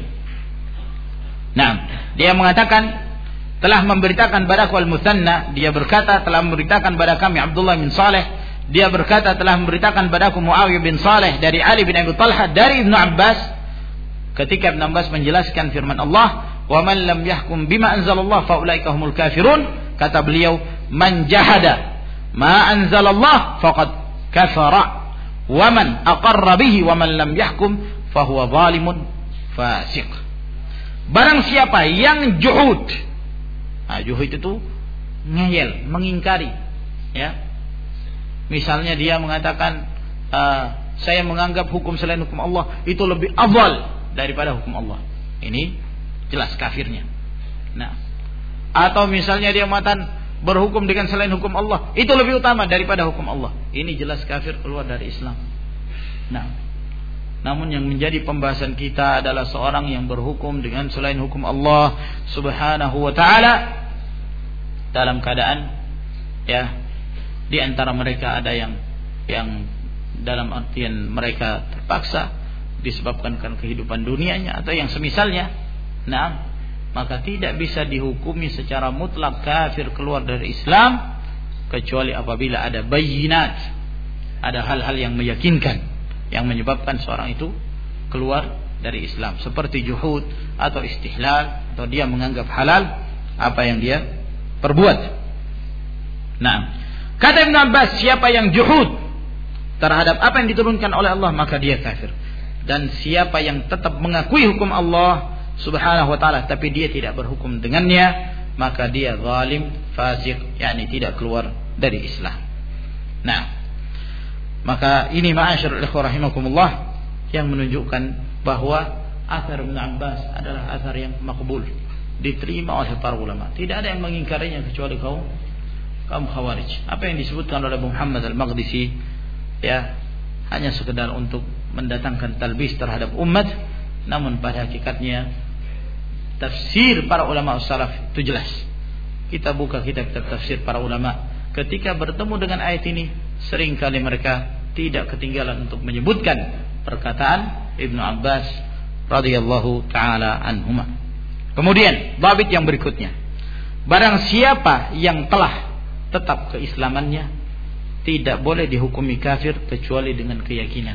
Nah, dia mengatakan telah memberitakan padaku Al-Mutsanna, dia berkata telah memberitakan pada kami Abdullah bin Saleh, dia berkata telah memberitakan padaku Muawiyah bin Saleh dari Ali bin Abi Talha dari Ibnu Abbas, ketika Ibnu Abbas menjelaskan firman Allah, wa man lam yahkum bima anzalallah fa ulaika humul kafirun, kata beliau, man jahada ma anzalallah faqad kafara wa man aqarra bihi wa man lam yahkum fa huwa zalimun fasiq. Barang siapa yang juhud, juhud itu ngeyel, mengingkari, ya. Misalnya dia mengatakan saya menganggap hukum selain hukum Allah itu lebih afdal daripada hukum Allah. Ini jelas kafirnya. Nah, atau misalnya dia mengatakan berhukum dengan selain hukum Allah itu lebih utama daripada hukum Allah. Ini jelas kafir, keluar dari Islam. Nah, namun yang menjadi pembahasan kita adalah seorang yang berhukum dengan selain hukum Allah Subhanahu wa taala dalam keadaan, ya, di antara mereka ada yang dalam artian mereka terpaksa disebabkan karena kehidupan dunianya atau yang semisalnya. Nah, maka tidak bisa dihukumi secara mutlak kafir keluar dari Islam kecuali apabila ada bayyinat, ada hal-hal yang meyakinkan yang menyebabkan seorang itu keluar dari Islam, seperti juhud atau istihlal, atau dia menganggap halal apa yang dia perbuat. Nah, kata Ibn Abbas, siapa yang juhud terhadap apa yang diturunkan oleh Allah, maka dia kafir. Dan siapa yang tetap mengakui hukum Allah Subhanahu wa ta'ala tapi dia tidak berhukum dengannya, maka dia zalim, fasik, yakni tidak keluar dari Islam. Nah, maka ini ma'asyiral ikhwah rahimakumullah yang menunjukkan bahwa athar Ibn Abbas adalah athar yang makbul, diterima oleh para ulama. Tidak ada yang mengingkarinya kecuali kaum Khawarij. Apa yang disebutkan oleh Abu Muhammad Al-Maqdisi, ya, hanya sekedar untuk mendatangkan talbis terhadap umat, namun pada hakikatnya tafsir para ulama salaf itu jelas. Kita buka kitab-kitab tafsir para ulama, ketika bertemu dengan ayat ini seringkali mereka tidak ketinggalan untuk menyebutkan perkataan Ibnu Abbas radhiyallahu taala anhuma. Kemudian dhabit yang berikutnya, barang siapa yang telah tetap keislamannya tidak boleh dihukumi kafir kecuali dengan keyakinan.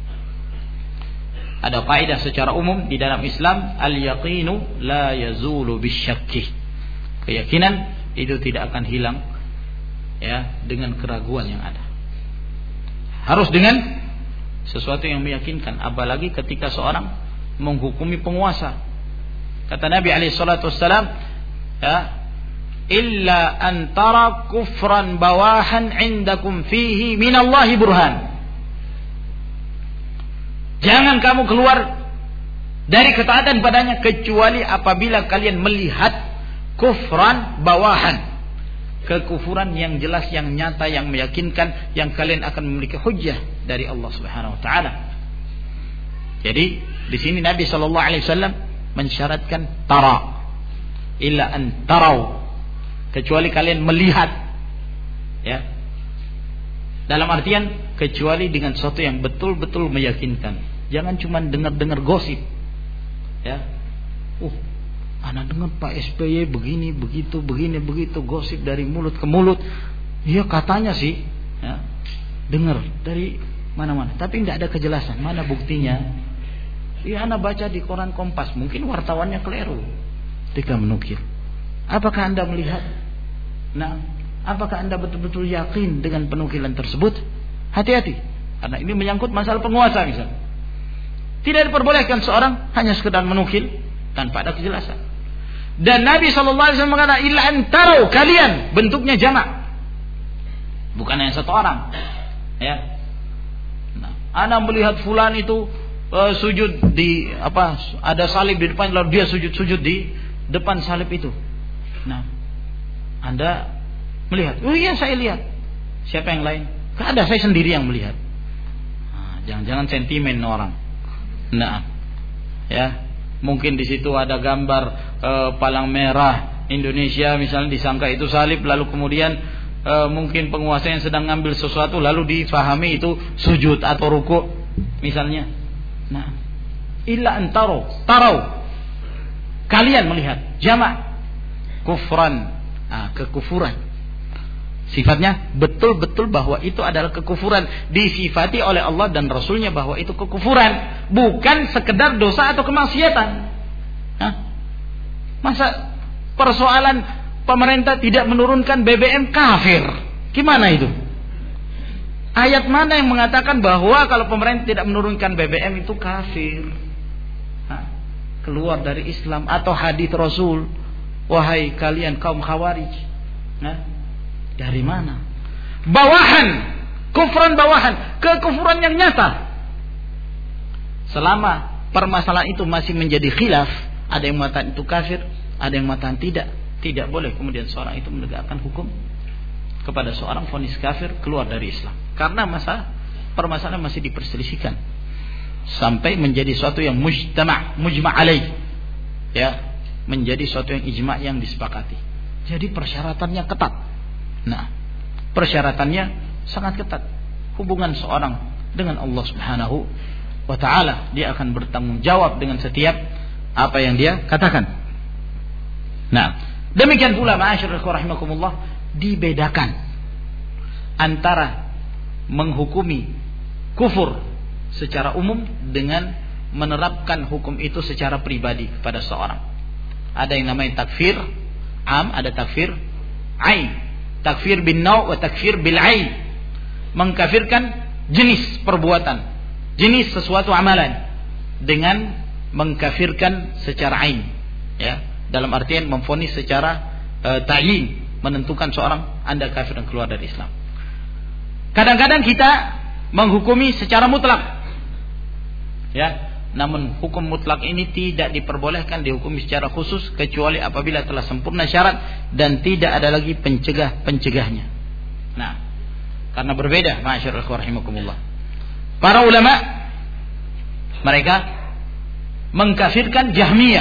Ada kaidah secara umum di dalam Islam, al-yaqinu la yazulu bisyakki. Keyakinan itu tidak akan hilang ya dengan keraguan yang ada. Harus dengan sesuatu yang meyakinkan, apalagi ketika seorang menghukumi penguasa. Kata Nabi alaihi salatu wassalam, ya, illa antara kufran bawahan indakum fihi minallahi burhan. Jangan kamu keluar dari ketaatan padanya kecuali apabila kalian melihat kufran bawahan, kekufuran yang jelas, yang nyata, yang meyakinkan, yang kalian akan memiliki hujjah dari Allah Subhanahu wa taala. Jadi di sini Nabi sallallahu alaihi wasallam mensyaratkan tara, illa an tarau, kecuali kalian melihat, ya, dalam artian kecuali dengan sesuatu yang betul-betul meyakinkan. Jangan cuma dengar-dengar gosip, ya. Anak dengar Pak SBY begini begitu gosip dari mulut ke mulut. Iya katanya sih, ya, dengar dari mana-mana, tapi tidak ada kejelasan. Mana buktinya? Iya, anak baca di koran Kompas, mungkin wartawannya keliru ketika menukil. Apakah Anda melihat? Nah, apakah Anda betul-betul yakin dengan penukilan tersebut? Hati-hati, karena ini menyangkut masalah penguasa misalnya. Tidak diperbolehkan seorang hanya sekedar menukil tanpa ada kejelasan. Dan Nabi SAW mengatakan, illa antarau, kalian, bentuknya jamak, bukan hanya satu orang. Ya. Nah, Anda melihat fulan itu sujud di ada salib di depan, lalu dia sujud di depan salib itu. Nah, Anda melihat, oh iya saya lihat. Siapa yang lain? Tidak ada, saya sendiri yang melihat. Nah, jangan-jangan sentimen orang. Nah, ya, mungkin di situ ada gambar palang merah Indonesia misalnya, disangka itu salib, lalu kemudian mungkin penguasa yang sedang ngambil sesuatu lalu difahami itu sujud atau ruku misalnya. Nah, illa antaro, tarau, kalian melihat, jamak, kufran, kekufuran. Sifatnya betul-betul bahwa itu adalah kekufuran, disifati oleh Allah dan Rasulnya bahwa itu kekufuran, bukan sekedar dosa atau kemaksiatan. Masa persoalan pemerintah tidak menurunkan BBM kafir? Gimana itu? Ayat mana yang mengatakan bahwa kalau pemerintah tidak menurunkan BBM itu kafir? Keluar dari Islam, atau hadis Rasul, wahai kalian kaum Khawarij. Dari mana? Bawahan, kufran bawahan, kekufuran yang nyata. Selama permasalahan itu masih menjadi khilaf, ada yang mengatakan itu kafir, ada yang mengatakan tidak boleh kemudian seorang itu menegakkan hukum kepada seorang vonis kafir keluar dari Islam, karena permasalahan masih diperselisihkan sampai menjadi suatu yang mujma' alaih, ya, menjadi suatu yang ijma' yang disepakati. Jadi persyaratannya ketat. Nah, persyaratannya sangat ketat. Hubungan seorang dengan Allah Subhanahu wa ta'ala, dia akan bertanggung jawab dengan setiap apa yang dia katakan. Nah, demikian pula ma'asyiral rahimakumullah, dibedakan antara menghukumi kufur secara umum dengan menerapkan hukum itu secara pribadi kepada seorang. Ada yang namanya takfir am, ada takfir ain. Takfir bin naw' wa takfir bil ain. Mengkafirkan jenis perbuatan, jenis sesuatu amalan, dengan mengkafirkan secara ain, ya, dalam artian memvonis secara ta'yin, menentukan seorang Anda kafir dan keluar dari Islam. Kadang-kadang kita menghukumi secara mutlak, ya, namun hukum mutlak ini tidak diperbolehkan dihukumi secara khusus kecuali apabila telah sempurna syarat dan tidak ada lagi pencegahnya. Nah, karena berbeda, ma'asyiral rahimakumullah, para ulama mereka mengkafirkan Jahmiyah.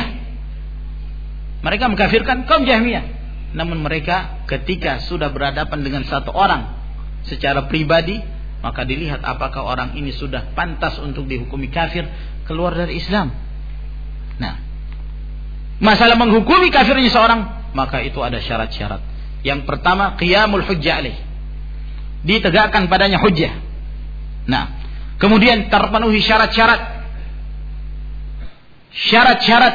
Mereka mengkafirkan kaum Jahmiyah. Namun mereka ketika sudah berhadapan dengan satu orang secara pribadi, maka dilihat apakah orang ini sudah pantas untuk dihukumi kafir, keluar dari Islam. Nah, masalah menghukumi kafirnya seorang, maka itu ada syarat-syarat. Yang pertama, qiyamul hujjah alaih, ditegakkan padanya hujjah. Nah, kemudian terpenuhi syarat-syarat. Syarat-syarat.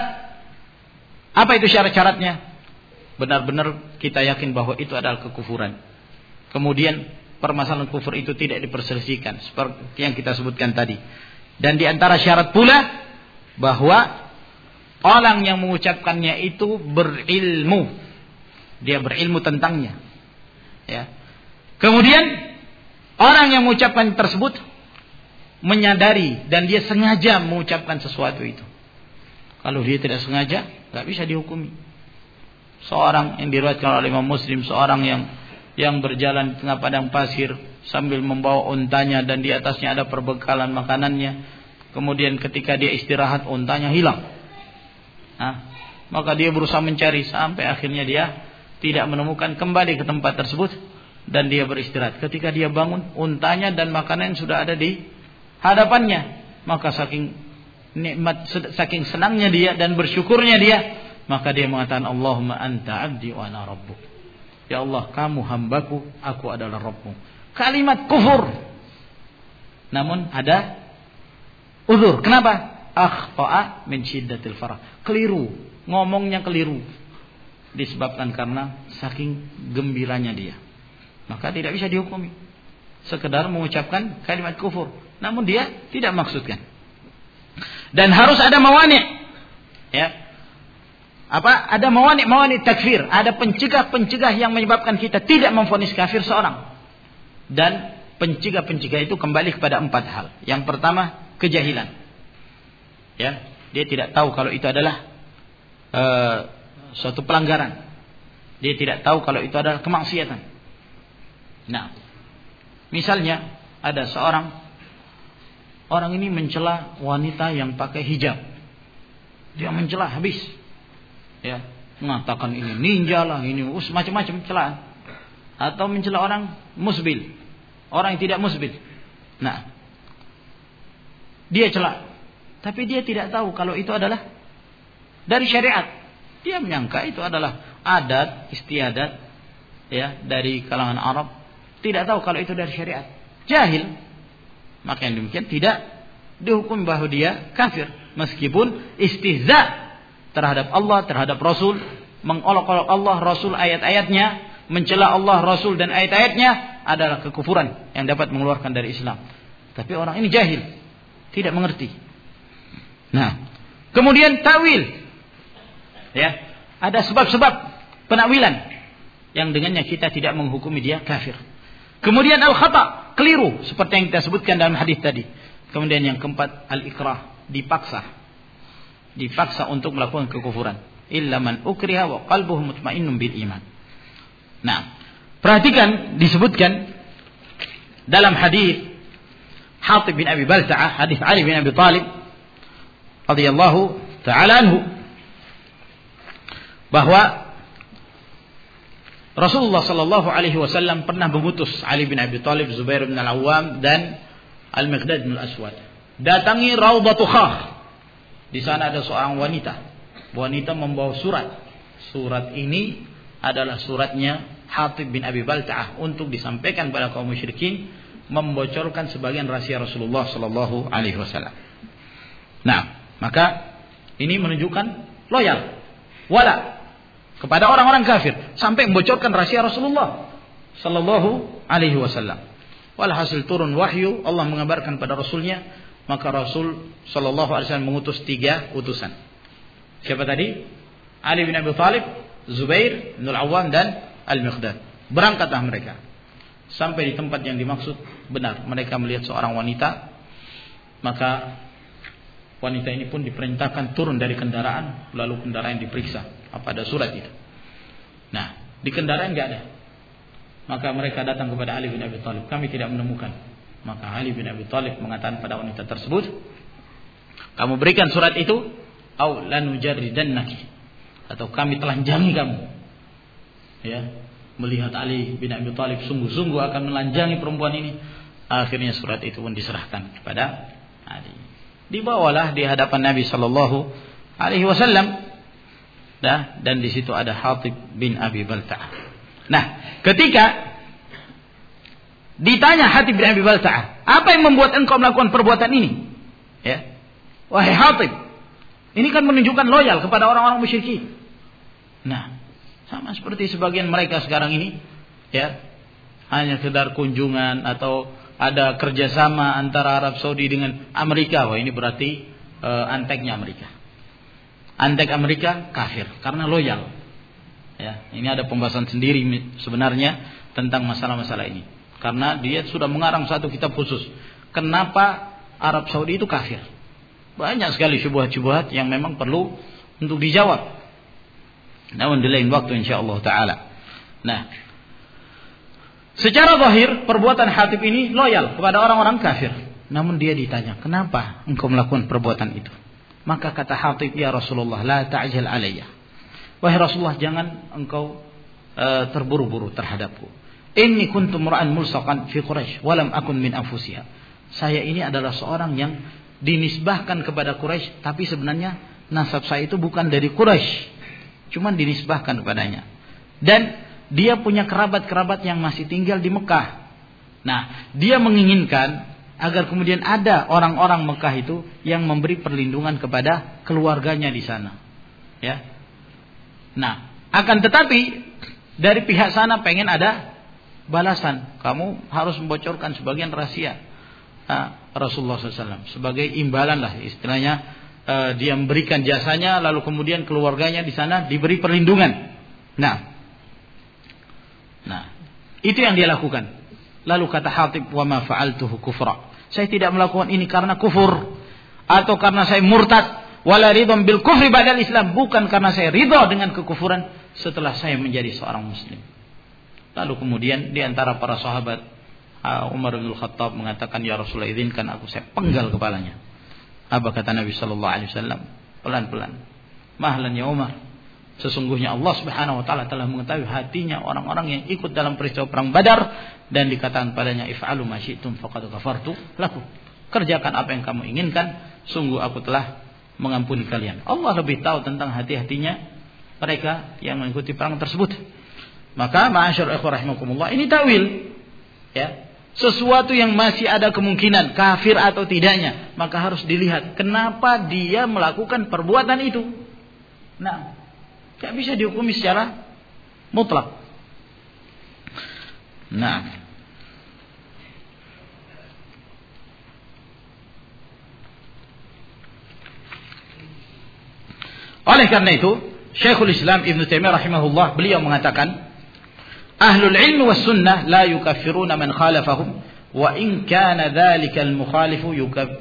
Apa itu syarat-syaratnya? Benar-benar kita yakin bahwa itu adalah kekufuran. Kemudian permasalahan kufur itu tidak diperselisihkan seperti yang kita sebutkan tadi. Dan di antara syarat pula bahwa orang yang mengucapkannya itu berilmu. Dia berilmu tentangnya. Ya. Kemudian orang yang mengucapkan tersebut menyadari dan dia sengaja mengucapkan sesuatu itu. Kalau dia tidak sengaja, nggak bisa dihukumi. Seorang yang diriwayatkan oleh Imam Muslim, seorang yang berjalan di tengah padang pasir sambil membawa untanya dan di atasnya ada perbekalan makanannya. Kemudian ketika dia istirahat, untanya hilang. Nah, maka dia berusaha mencari sampai akhirnya dia tidak menemukan, kembali ke tempat tersebut dan dia beristirahat. Ketika dia bangun, untanya dan makanan sudah ada di hadapannya. Maka saking nikmat, saking senangnya dia dan bersyukurnya dia, maka dia mengatakan, Allahumma anta abdi wa ana rabbuk. Ya Allah, kamu hambaku, aku adalah Rabbmu. Kalimat kufur. Namun ada uzur. Kenapa? Akhta'a min syiddatil farah. Keliru, ngomongnya keliru. Disebabkan karena saking gembiranya dia. Maka tidak bisa dihukumi. Sekedar mengucapkan kalimat kufur. Namun dia tidak maksudkan. Dan harus ada mawani'. Ya. Ada mawani' takfir, ada pencegah-pencegah yang menyebabkan kita tidak memvonis kafir seorang. Dan pencegah-pencegah itu kembali kepada 4 hal. Yang pertama, kejahilan. Ya, dia tidak tahu kalau itu adalah suatu pelanggaran. Dia tidak tahu kalau itu adalah kemaksiatan. Nah, misalnya ada orang ini mencela wanita yang pakai hijab. Dia mencela habis. Ya, mengatakan ini ninja lah, ini macam-macam celaan. Atau mencela orang musbil, orang yang tidak musbil. Nah, dia cela, tapi dia tidak tahu kalau itu adalah dari syariat. Dia menyangka itu adalah adat istiadat, ya, dari kalangan Arab. Tidak tahu kalau itu dari syariat. Jahil. Maka yang demikian tidak dihukum bahwa dia kafir, meskipun istihza terhadap Allah, terhadap Rasul, mengolok-olok Allah, Rasul, ayat-ayatnya, mencela Allah, Rasul dan ayat-ayatnya adalah kekufuran yang dapat mengeluarkan dari Islam. Tapi orang ini jahil, tidak mengerti. Nah, kemudian ta'wil. Ya, ada sebab-sebab penakwilan yang dengannya kita tidak menghukumi dia kafir. Kemudian al-khata', keliru seperti yang kita sebutkan dalam hadis tadi. Kemudian yang keempat, al-ikrah, dipaksa untuk melakukan kekufuran. Illa man ukriha wa qalbuhu mutmainnun bil iman. Nah, perhatikan disebutkan dalam hadis Hatib bin Abi Balta'ah, hadis Ali bin Abi Thalib radhiyallahu ta'ala anhu, bahwa Rasulullah sallallahu alaihi wasallam pernah mengutus Ali bin Abi Thalib, Zubair bin Al-Awwam dan Al-Miqdad bin Al-Aswad datangi Raudhatu Khakh. Di sana ada seorang wanita membawa surat. Surat ini adalah suratnya Hatib bin Abi Balta'ah untuk disampaikan kepada kaum musyrikin, membocorkan sebagian rahasia Rasulullah sallallahu alaihi wasallam. Nah, maka ini menunjukkan loyal, wala kepada orang-orang kafir sampai membocorkan rahasia Rasulullah sallallahu alaihi wasallam. Walhasil turun wahyu, Allah mengabarkan pada Rasulnya, maka Rasul sallallahu alaihi wasallam mengutus 3 utusan. Siapa tadi? Ali bin Abi Thalib, Zubair bin Al-Awwam dan Al-Miqdad. Berangkatlah mereka. Sampai di tempat yang dimaksud, benar mereka melihat seorang wanita. Maka wanita ini pun diperintahkan turun dari kendaraan, lalu kendaraan diperiksa apa ada surat itu. Nah, di kendaraan enggak ada. Maka mereka datang kepada Ali bin Abi Thalib, kami tidak menemukan. Maka Ali bin Abi Thalib mengatakan pada wanita tersebut, kamu berikan surat itu, au lanujarridannaki, atau kami telanjangi kamu. Ya, melihat Ali bin Abi Thalib sungguh-sungguh akan melanjangi perempuan ini, akhirnya surat itu pun diserahkan kepada Ali. Dibawalah di hadapan Nabi sallallahu alaihi wasallam. Dan di situ ada Hatib bin Abi Balta'ah. Nah, ketika ditanya Hatib bin Abi Balta'ah, apa yang membuat engkau melakukan perbuatan ini? Ya. Wahai Hatib, ini kan menunjukkan loyal kepada orang-orang musyrikin. Nah, sama seperti sebagian mereka sekarang ini, ya, hanya sekedar kunjungan atau ada kerjasama antara Arab Saudi dengan Amerika. Wah, ini berarti anteknya Amerika. Antek Amerika kafir karena loyal. Ya, ini ada pembahasan sendiri sebenarnya tentang masalah-masalah ini. Karena dia sudah mengarang satu kitab khusus. Kenapa Arab Saudi itu kafir? Banyak sekali syubhat-syubhat yang memang perlu untuk dijawab. Namun di lain waktu insyaallah taala. Nah, secara zahir perbuatan Hatib ini loyal kepada orang-orang kafir. Namun dia ditanya, "Kenapa engkau melakukan perbuatan itu?" Maka kata Hatib, "Ya Rasulullah, la ta'jal alayya." Wahai Rasulullah, jangan engkau terburu-buru terhadapku. Inni kuntu mur'an mulsaqan fi Quraisy wa lam akun min anfusiha. Saya ini adalah seorang yang dinisbahkan kepada Quraisy, tapi sebenarnya nasab saya itu bukan dari Quraisy, cuma dinisbahkan kepadanya. Dan dia punya kerabat-kerabat yang masih tinggal di Mekah. Nah, dia menginginkan agar kemudian ada orang-orang Mekah itu yang memberi perlindungan kepada keluarganya di sana. Ya. Nah, akan tetapi dari pihak sana pengen ada balasan. Kamu harus membocorkan sebagian rahasia Rasulullah SAW sebagai imbalan lah istilahnya. Dia memberikan jasanya, lalu kemudian keluarganya di sana diberi perlindungan. Nah, itu yang dia lakukan. Lalu kata Hatib, wa ma fa'altuhu kufra. Saya tidak melakukan ini karena kufur atau karena saya murtad, wala ridham bil kufri ba'dal Islam, bukan karena saya ridha dengan kekufuran setelah saya menjadi seorang muslim. Lalu kemudian di antara para sahabat Umar bin Khattab mengatakan, "Ya Rasulullah, izinkan aku saya penggal kepalanya." Apa kata Nabi sallallahu alaihi wasallam? Pelan-pelan. Mahlan ya Umar. Sesungguhnya Allah Subhanahu wa taala telah mengetahui hatinya orang-orang yang ikut dalam peristiwa perang Badar, dan dikatakan padanya, "If'alu ma syi'tum faqad ghafartu lakum." Kerjakan apa yang kamu inginkan, sungguh aku telah mengampuni kalian. Allah lebih tahu tentang hati-hatinya mereka yang mengikuti perang tersebut. Maka ma'asyar ikhwah rahimakumullah, ini takwil. Ya. Sesuatu yang masih ada kemungkinan kafir atau tidaknya, maka harus dilihat kenapa dia melakukan perbuatan itu. Nah, tidak bisa dihukumi secara mutlak. Nah, oleh karena itu Syekhul Islam Ibn Taimiyah rahimahullah beliau mengatakan, Ahlul ilmi was sunnah la yukaffiruna man khalafahum wa in kana dhalika al-mukhalifu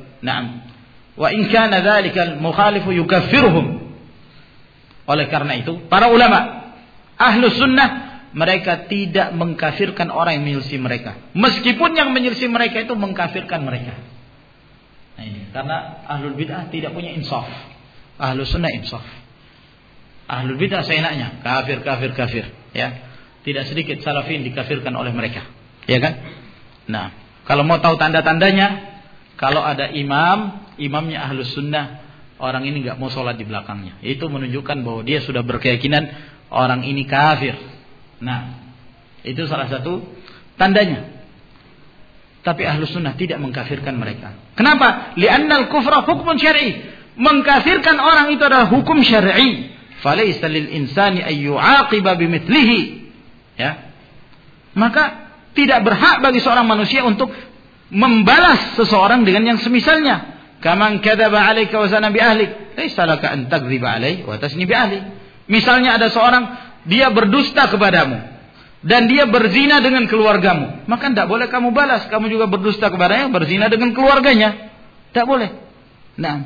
yukaffiruhum. Oleh karena itu, para ulama Ahlus sunnah mereka tidak mengkafirkan orang yang menyelisih mereka, meskipun yang menyelisih mereka itu mengkafirkan mereka. Nah, ini karena Ahlul bid'ah tidak punya insaf. Ahlus sunnah insaf. Ahlul bid'ah seenaknya kafir, ya. Tidak sedikit salafin dikafirkan oleh mereka, ya kan? Nah, kalau mau tahu tanda-tandanya, kalau ada imamnya Ahlus sunnah, orang ini nggak mau sholat di belakangnya, itu menunjukkan bahwa dia sudah berkeyakinan orang ini kafir. Nah, itu salah satu tandanya. Tapi Ahlus sunnah tidak mengkafirkan mereka. Kenapa? Li'annal kufra hukmun syar'i. Mengkafirkan orang itu adalah hukum syar'i. Falaysa lil insani ay yu'aqiba bimithlihi. Ya. Maka tidak berhak bagi seorang manusia untuk membalas seseorang dengan yang semisalnya. Kaman kadzaba 'alaika wa zana bi ahlik, laysa laka an takdziba 'alaihi wa tasni bi ahli. Misalnya ada seorang dia berdusta kepadamu dan dia berzina dengan keluargamu, maka tidak boleh kamu balas, kamu juga berdusta kepadanya, berzina dengan keluarganya. Tidak boleh. Nah,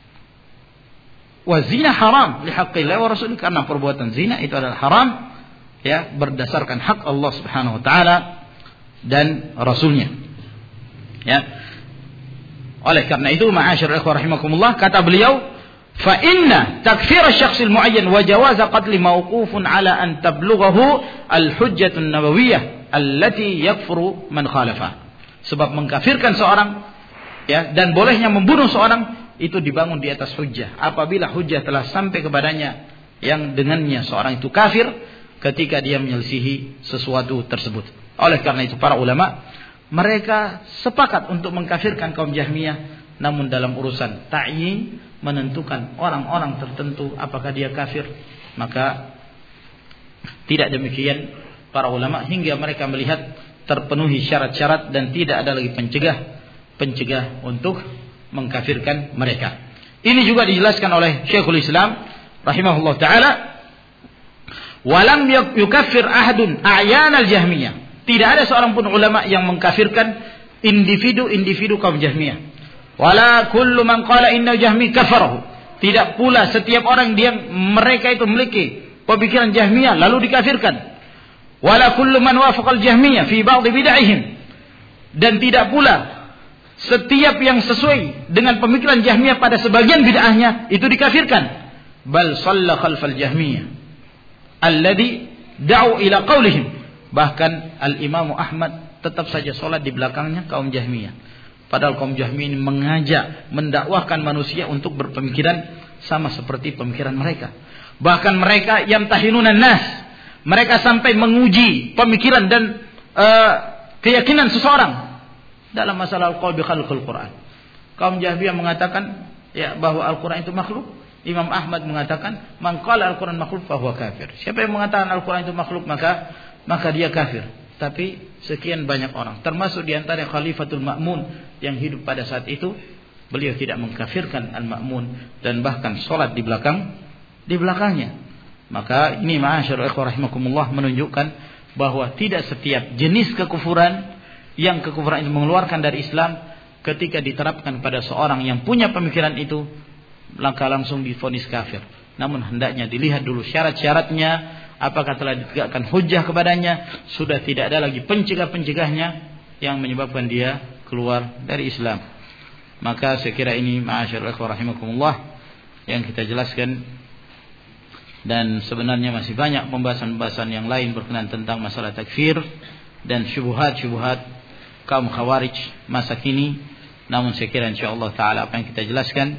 wa zina haram li haqqillah wa rasulih, karena perbuatan zina itu adalah haram, ya, berdasarkan hak Allah Subhanahu wa taala dan rasulnya. Ya. Oleh karena itu, ma'asyiral ikhwah rahimakumullah, kata beliau, fa inna takfir asy-syakhs al-mu'ayyan wa jawaz qatl mawqufun ala an tablughahu al-hujjah an-nabawiyyah allati yakfuru man khalafa. Sebab mengkafirkan seorang, ya, dan bolehnya membunuh seorang itu dibangun di atas hujjah. Apabila hujjah telah sampai kepadanya yang dengannya seorang itu kafir ketika dia menyelisihi sesuatu tersebut. Oleh karena itu para ulama mereka sepakat untuk mengkafirkan kaum Jahmiyah, namun dalam urusan ta'yin, menentukan orang-orang tertentu apakah dia kafir, maka tidak demikian para ulama hingga mereka melihat terpenuhi syarat-syarat dan tidak ada lagi pencegah untuk mengkafirkan mereka. Ini juga dijelaskan oleh Syekhul Islam rahimahullah taala, walam yukaffir ahadun a'yanal Jahmiyah. Tidak ada seorang pun ulama yang mengkafirkan individu-individu kaum Jahmiyah. Wala kullu man qala inna Jahmi kafarahu. Tidak pula setiap orang mereka itu memiliki pemikiran Jahmiyah lalu dikafirkan. Wala kullu man wafaqal Jahmiyah fi ba'd bid'ahim. Dan tidak pula setiap yang sesuai dengan pemikiran Jahmiyah pada sebagian bid'ahnya itu dikafirkan. Bal shalla khalfal Jahmiyah alladhi da'u ila qaulihim. Bahkan Al-Imam Ahmad tetap saja sholat di belakangnya kaum Jahmiyah. Padahal kaum Jahmiyah ini mengajak, mendakwahkan manusia untuk berpemikiran sama seperti pemikiran mereka. Bahkan mereka yamtahinunan nas, mereka sampai menguji pemikiran dan keyakinan seseorang dalam masalah al-qaul bi khalqil Quran. Kaum Jahmiyah mengatakan ya bahwa Al-Quran itu makhluk. Imam Ahmad mengatakan man qala al-Quran makhluk fa huwa kafir. Siapa yang mengatakan Al-Quran itu makhluk maka dia kafir. Tapi sekian banyak orang, termasuk diantara Khalifatul Ma'mun yang hidup pada saat itu, beliau tidak mengkafirkan Al-Ma'mun dan bahkan sholat di belakangnya. Maka ini ma'asyiral ikhwah rahimakumullah menunjukkan bahwa tidak setiap jenis kekufuran yang kekufuran itu mengeluarkan dari Islam ketika diterapkan pada seorang yang punya pemikiran itu maka langsung divonis kafir. Namun hendaknya dilihat dulu syarat-syaratnya, apakah telah ditegakkan hujjah kepadanya, sudah tidak ada lagi pencegah-pencegahnya yang menyebabkan dia keluar dari Islam. Maka saya kira ini ma'asyiral ikhwah rahimakumullah yang kita jelaskan, dan sebenarnya masih banyak pembahasan-pembahasan yang lain berkenaan tentang masalah takfir dan syubhat-syubhat kaum Khawarij masa kini. Namun saya kira insyaallah taala apa yang kita jelaskan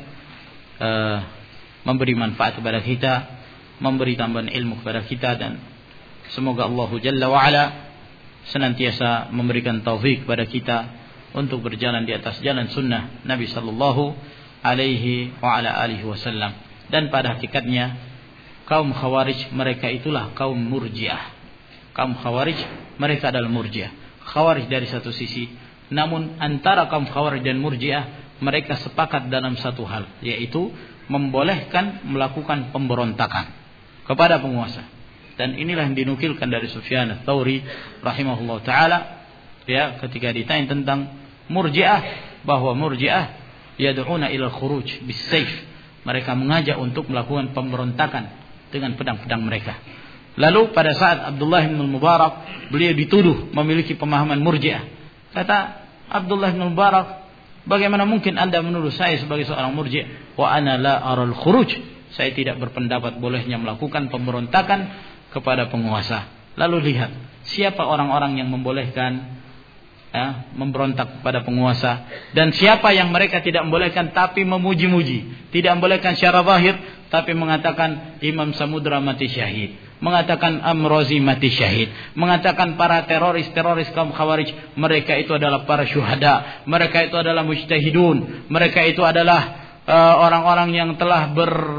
memberi manfaat kepada kita, memberi tambahan ilmu kepada kita, dan semoga Allah Jalla wa Ala senantiasa memberikan taufik kepada kita untuk berjalan di atas jalan sunnah Nabi sallallahu alaihi wa ala alihi wasallam. Dan pada hakikatnya kaum Khawarij mereka itulah kaum Murji'ah. Kaum Khawarij mereka adalah Murji'ah. Khawarij dari satu sisi, namun antara kaum Khawarij dan Murji'ah mereka sepakat dalam satu hal, yaitu membolehkan melakukan pemberontakan kepada penguasa. Dan inilah yang dinukilkan dari Sufyan ats-Tsauri rahimahullah taala, ya, ketika ditanya tentang Murji'ah, bahwa Murji'ah yad'una ila al-khuruj bis-sayf. Mereka mengajak untuk melakukan pemberontakan dengan pedang-pedang mereka. Lalu pada saat Abdullah bin Mubarak beliau dituduh memiliki pemahaman Murji'ah. Kata Abdullah bin Mubarak, bagaimana mungkin Anda menuduh saya sebagai seorang Murji'? Wa ana la aral khuruj. Saya tidak berpendapat bolehnya melakukan pemberontakan kepada penguasa. Lalu lihat siapa orang-orang yang membolehkan memberontak kepada penguasa, dan siapa yang mereka tidak membolehkan tapi memuji-muji, tidak membolehkan secara zahir tapi mengatakan Imam Samudra mati syahid, mengatakan Amrozi mati syahid, mengatakan para teroris kaum Khawarij mereka itu adalah para syuhada, mereka itu adalah mujtahidun, mereka itu adalah orang-orang yang telah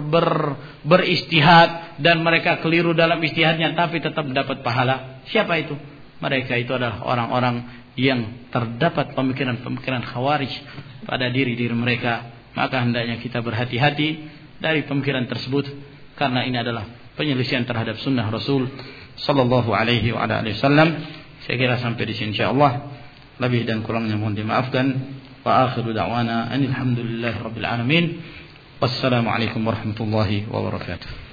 beristihad dan mereka keliru dalam istihadnya tapi tetap mendapat pahala. Siapa itu? Mereka itu adalah orang-orang yang terdapat pemikiran-pemikiran Khawarij pada diri mereka. Maka hendaknya kita berhati-hati dari pemikiran tersebut, karena ini adalah penyelisihan terhadap sunnah Rasul sallallahu alaihi wa alihi wasallam. Saya kira sampai di sini insyaallah. Lebih dan kurangnya mohon dimaafkan. Wa akhiru da'wana alhamdulillahi rabbil alamin. Wassalamu alaikum warahmatullahi wabarakatuh.